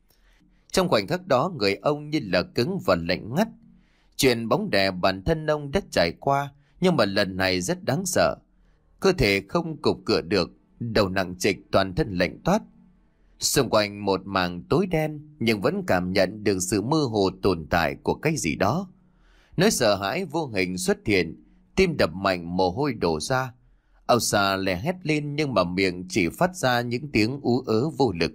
Speaker 1: Trong khoảnh khắc đó, người ông như là cứng và lạnh ngắt. Chuyện bóng đè bản thân ông đã trải qua, nhưng mà lần này rất đáng sợ. Cơ thể không cục cựa được, đầu nặng trịch, toàn thân lạnh toát. Xung quanh một mảng tối đen, nhưng vẫn cảm nhận được sự mơ hồ tồn tại của cái gì đó. Nỗi sợ hãi vô hình xuất hiện, tim đập mạnh, mồ hôi đổ ra. Ông Sa lè hét lên nhưng mà miệng chỉ phát ra những tiếng ú ớ vô lực.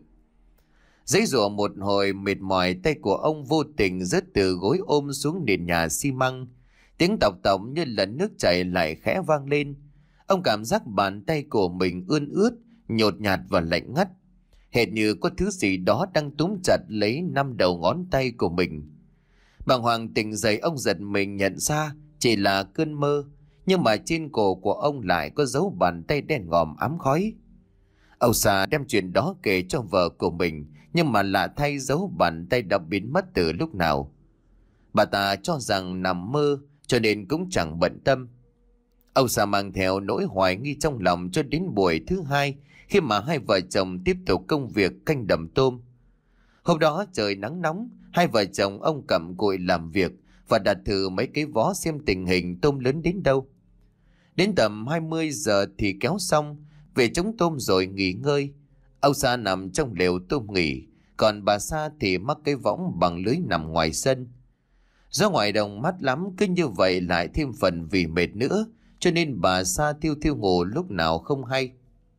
Speaker 1: Giãy giụa một hồi mệt mỏi, tay của ông vô tình rớt từ gối ôm xuống nền nhà xi măng. Tiếng tọc tọc như là nước chảy lại khẽ vang lên. Ông cảm giác bàn tay của mình ươn ướt, nhột nhạt và lạnh ngắt, hệt như có thứ gì đó đang túm chặt lấy năm đầu ngón tay của mình. Bàng hoàng tỉnh dậy, ông giật mình nhận ra chỉ là cơn mơ, nhưng mà trên cổ của ông lại có dấu bàn tay đen ngòm ám khói. Âu Sa đem chuyện đó kể cho vợ của mình, nhưng mà lạ thay, dấu bàn tay đã biến mất từ lúc nào. Bà ta cho rằng nằm mơ cho nên cũng chẳng bận tâm. Âu Sa mang theo nỗi hoài nghi trong lòng cho đến buổi thứ hai, khi mà hai vợ chồng tiếp tục công việc canh đầm tôm. Hôm đó trời nắng nóng, hai vợ chồng ông cặm cụi làm việc và đặt thử mấy cái vó xem tình hình tôm lớn đến đâu. Đến tầm hai mươi giờ thì kéo xong, về trống tôm rồi nghỉ ngơi. Âu Sa nằm trong lều tôm nghỉ, còn bà Sa thì mắc cái võng bằng lưới nằm ngoài sân. Gió ngoài đồng mát lắm, cứ như vậy lại thêm phần vì mệt nữa, cho nên bà Sa thiêu thiêu ngủ lúc nào không hay.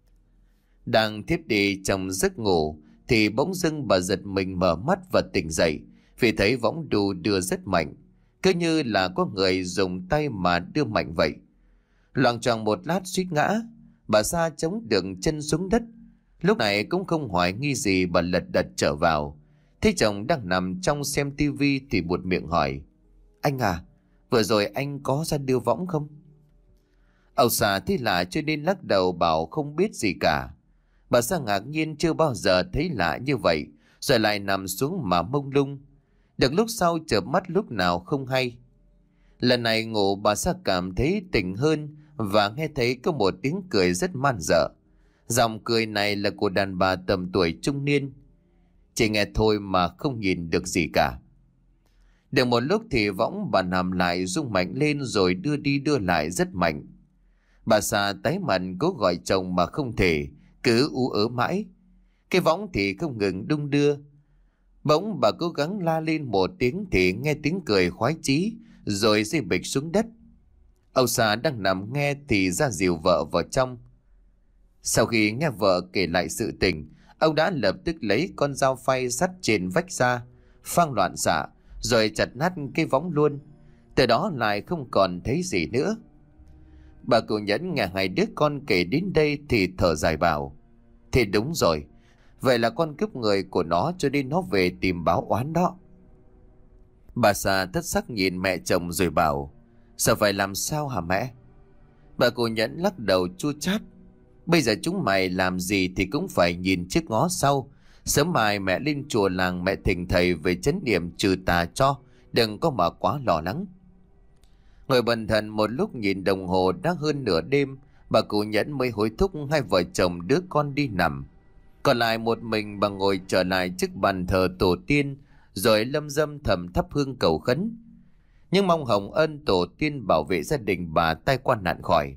Speaker 1: Đang thiếp đi trong giấc ngủ thì bỗng dưng bà giật mình mở mắt và tỉnh dậy, vì thấy võng đu đưa rất mạnh, cứ như là có người dùng tay mà đưa mạnh vậy. Loạng choạng một lát suýt ngã, bà Sa chống được chân xuống đất. Lúc này cũng không hoài nghi gì, bà lật đật trở vào. Thấy chồng đang nằm trong xem tivi thì buột miệng hỏi: "Anh à, vừa rồi anh có ra đưa võng không?" Âu Sa thấy lạ cho nên lắc đầu bảo không biết gì cả. Bà Sa ngạc nhiên, chưa bao giờ thấy lạ như vậy, rồi lại nằm xuống mà mông lung. Được lúc sau chợp mắt lúc nào không hay. Lần này ngủ bà Sa cảm thấy tỉnh hơn và nghe thấy có một tiếng cười rất man dợ. Giọng cười này là của đàn bà tầm tuổi trung niên. Chỉ nghe thôi mà không nhìn được gì cả. Được một lúc thì võng bà nằm lại rung mạnh lên rồi đưa đi đưa lại rất mạnh. Bà Sa tái mặt cố gọi chồng mà không thể, cứ ú ớ mãi. Cái võng thì không ngừng đung đưa. Bỗng bà cố gắng la lên một tiếng thì nghe tiếng cười khoái chí, rồi rơi bịch xuống đất. Âu Sa đang nằm nghe thì ra dìu vợ vào trong. Sau khi nghe vợ kể lại sự tình, ông đã lập tức lấy con dao phay sắt trên vách ra, phang loạn xạ, rồi chặt nát cái võng luôn. Từ đó lại không còn thấy gì nữa. Bà cụ Nhẫn nghe hai đứa con kể đến đây thì thở dài bảo: "Thì đúng rồi, vậy là con cướp người của nó cho nên nó về tìm báo oán đó." Bà Sa thất sắc nhìn mẹ chồng rồi bảo: "Giờ phải làm sao hả mẹ?" Bà cụ Nhẫn lắc đầu chua chát: "Bây giờ chúng mày làm gì thì cũng phải nhìn trước ngó sau. Sớm mai mẹ lên chùa làng mẹ thỉnh thầy về trấn niệm trừ tà cho, đừng có mà quá lo lắng." Ngồi bần thần một lúc nhìn đồng hồ đã hơn nửa đêm, bà cụ Nhẫn mới hối thúc hai vợ chồng đứa con đi nằm. Còn lại một mình bà ngồi trở lại trước bàn thờ tổ tiên, rồi lâm dâm thầm thắp hương cầu khấn, nhưng mong hồng ân tổ tiên bảo vệ gia đình bà tai qua nạn khỏi.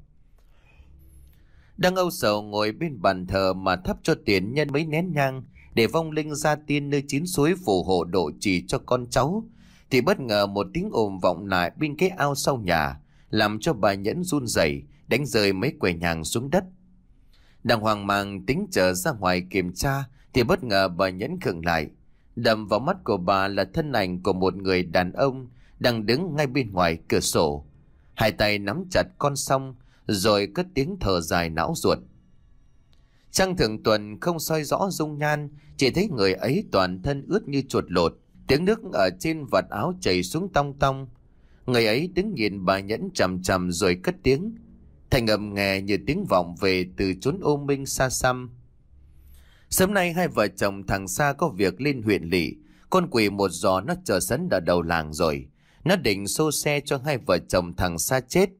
Speaker 1: Đang âu sầu ngồi bên bàn thờ mà thắp cho tiền nhân mấy nén nhang để vong linh gia tiên nơi chín suối phù hộ độ trì cho con cháu, thì bất ngờ một tiếng ồn vọng lại bên cái ao sau nhà, làm cho bà Nhẫn run rẩy, đánh rơi mấy quầy nhang xuống đất. Đang hoang mang tính trở ra ngoài kiểm tra thì bất ngờ bà Nhẫn khựng lại. Đập vào mắt của bà là thân ảnh của một người đàn ông đang đứng ngay bên ngoài cửa sổ, hai tay nắm chặt con song, rồi cất tiếng thở dài não ruột. Trăng thượng tuần không soi rõ dung nhan, chỉ thấy người ấy toàn thân ướt như chuột lột, tiếng nước ở trên vạt áo chảy xuống tong tong. Người ấy đứng nhìn bà Nhẫn chằm chằm rồi cất tiếng, thành âm nghe như tiếng vọng về từ chốn ô minh xa xăm. Sớm nay hai vợ chồng thằng Sa có việc lên huyện lỵ, con quỷ một giò nó chờ sẵn ở đầu làng rồi. Nó định xô xe cho hai vợ chồng thằng Sa chết.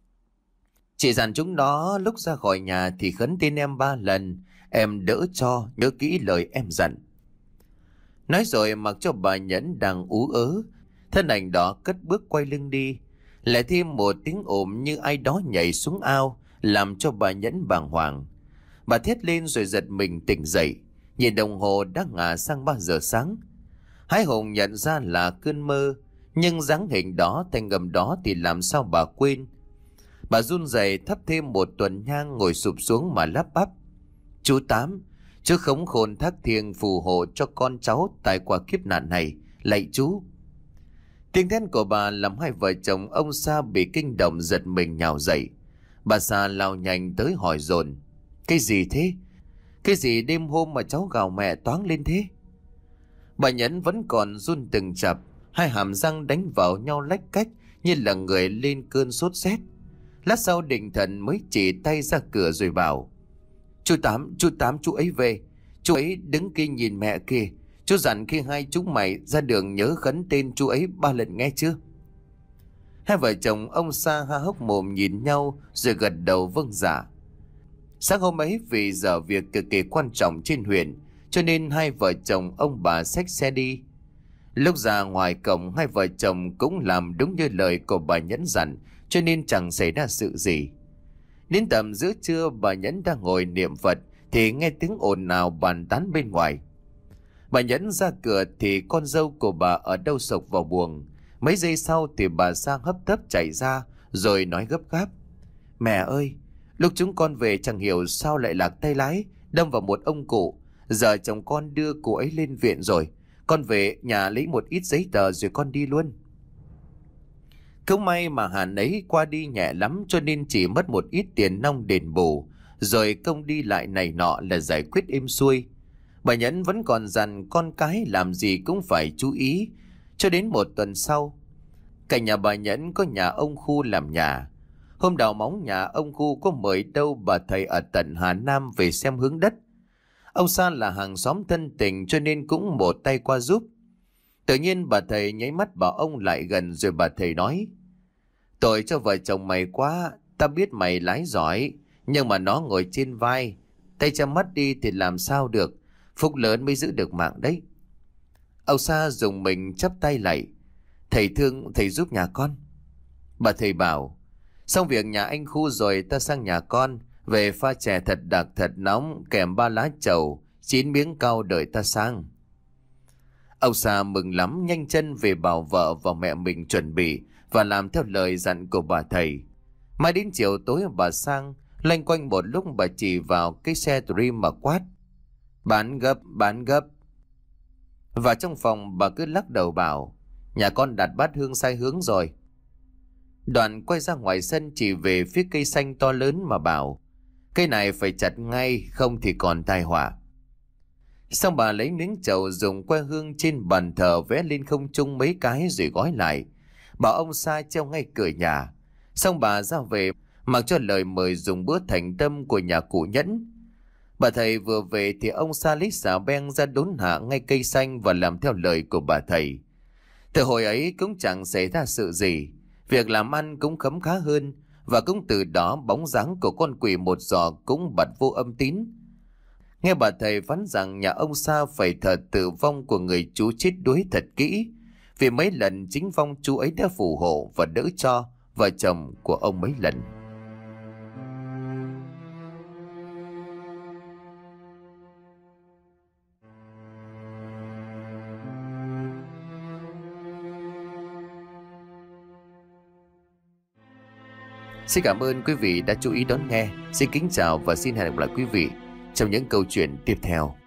Speaker 1: Chị dặn chúng nó lúc ra khỏi nhà thì khấn tên em ba lần, em đỡ cho, nhớ kỹ lời em dặn. Nói rồi mặc cho bà Nhẫn đang ú ớ, thân ảnh đó cất bước quay lưng đi. Lại thêm một tiếng ồm như ai đó nhảy xuống ao, làm cho bà Nhẫn bàng hoàng. Bà thét lên rồi giật mình tỉnh dậy, nhìn đồng hồ đã ngả sang ba giờ sáng. Hai Hùng nhận ra là cơn mơ, nhưng dáng hình đó, thanh âm đó thì làm sao bà quên. Bà run rẩy thắp thêm một tuần nhang, ngồi sụp xuống mà lắp bắp: "Chú Tám, chú khống khôn thác thiêng phù hộ cho con cháu tại qua kiếp nạn này, lạy chú." Tiếng thét của bà làm hai vợ chồng ông Sa bị kinh động giật mình nhào dậy. Bà già lao nhanh tới hỏi dồn: Cái gì thế? Cái gì đêm hôm mà cháu gào mẹ toáng lên thế? Bà Nhẫn vẫn còn run từng chập, hai hàm răng đánh vào nhau lách cách như là người lên cơn sốt rét. Lát sau định thần mới chỉ tay ra cửa rồi bảo: Chú Tám, chú Tám chú ấy về. Chú ấy đứng kia nhìn mẹ kìa. Chú dặn khi hai chúng mày ra đường nhớ khấn tên chú ấy ba lần nghe chưa? Hai vợ chồng ông Sa ha hốc mồm nhìn nhau rồi gật đầu vâng dạ. Sáng hôm ấy vì giờ việc cực kỳ quan trọng trên huyện, cho nên hai vợ chồng ông bà xách xe đi. Lúc ra ngoài cổng, hai vợ chồng cũng làm đúng như lời của bà Nhẫn dặn, cho nên chẳng xảy ra sự gì. Đến tầm giữa trưa, bà Nhẫn đang ngồi niệm Phật thì nghe tiếng ồn ào bàn tán bên ngoài. Bà Nhẫn ra cửa thì con dâu của bà ở đâu sộc vào buồng. Mấy giây sau thì bà Sang hấp tấp chạy ra rồi nói gấp gáp: Mẹ ơi, lúc chúng con về chẳng hiểu sao lại lạc tay lái, đâm vào một ông cụ. Giờ chồng con đưa cụ ấy lên viện rồi. Con về nhà lấy một ít giấy tờ rồi con đi luôn. Không may mà Hàn ấy qua đi nhẹ lắm, cho nên chỉ mất một ít tiền nong đền bù, rồi công đi lại này nọ là giải quyết êm xuôi. Bà Nhẫn vẫn còn dặn con cái làm gì cũng phải chú ý. Cho đến một tuần sau, cạnh nhà bà Nhẫn có nhà ông Khu làm nhà. Hôm đào móng nhà ông Khu có mời đâu bà thầy ở tận Hà Nam về xem hướng đất. Ông Sa là hàng xóm thân tình cho nên cũng một tay qua giúp. Tự nhiên bà thầy nháy mắt bảo ông lại gần rồi bà thầy nói: Tội cho vợ chồng mày quá, ta biết mày lái giỏi, nhưng mà nó ngồi trên vai, tay chăm mắt đi thì làm sao được, phúc lớn mới giữ được mạng đấy. Ông Sa dùng mình chắp tay lại: Thầy thương, thầy giúp nhà con. Bà thầy bảo: Xong việc nhà anh Khu rồi ta sang nhà con, về pha chè thật đặc thật nóng kèm ba lá trầu, chín miếng cau đợi ta sang. Ông Sa mừng lắm, nhanh chân về bảo vợ và mẹ mình chuẩn bị và làm theo lời dặn của bà thầy. Mai đến chiều tối bà Sang loanh quanh một lúc, bà chỉ vào cái xe Dream mà quát: Bán gấp, bán gấp. Và trong phòng bà cứ lắc đầu bảo: Nhà con đặt bát hương sai hướng rồi. Đoạn quay ra ngoài sân chỉ về phía cây xanh to lớn mà bảo: Cây này phải chặt ngay, không thì còn tai họa. Xong bà lấy miếng trầu dùng que hương trên bàn thờ vẽ lên không trung mấy cái rồi gói lại, bảo ông Sa treo ngay cửa nhà. Xong bà ra về mặc cho lời mời dùng bữa thành tâm của nhà cụ Nhẫn. Bà thầy vừa về thì ông Sa lấy xà beng ra đốn hạ ngay cây xanh và làm theo lời của bà thầy. Từ hồi ấy cũng chẳng xảy ra sự gì, việc làm ăn cũng khấm khá hơn, và cũng từ đó bóng dáng của con quỷ một giò cũng bật vô âm tín. Nghe bà thầy phán rằng nhà ông Sa phải thờ tự vong của người chú chết đuối thật kỹ, vì mấy lần chính vong chú ấy đã phù hộ và đỡ cho vợ chồng của ông mấy lần. Xin cảm ơn quý vị đã chú ý đón nghe. Xin kính chào và xin hẹn gặp lại quý vị trong những câu chuyện tiếp theo.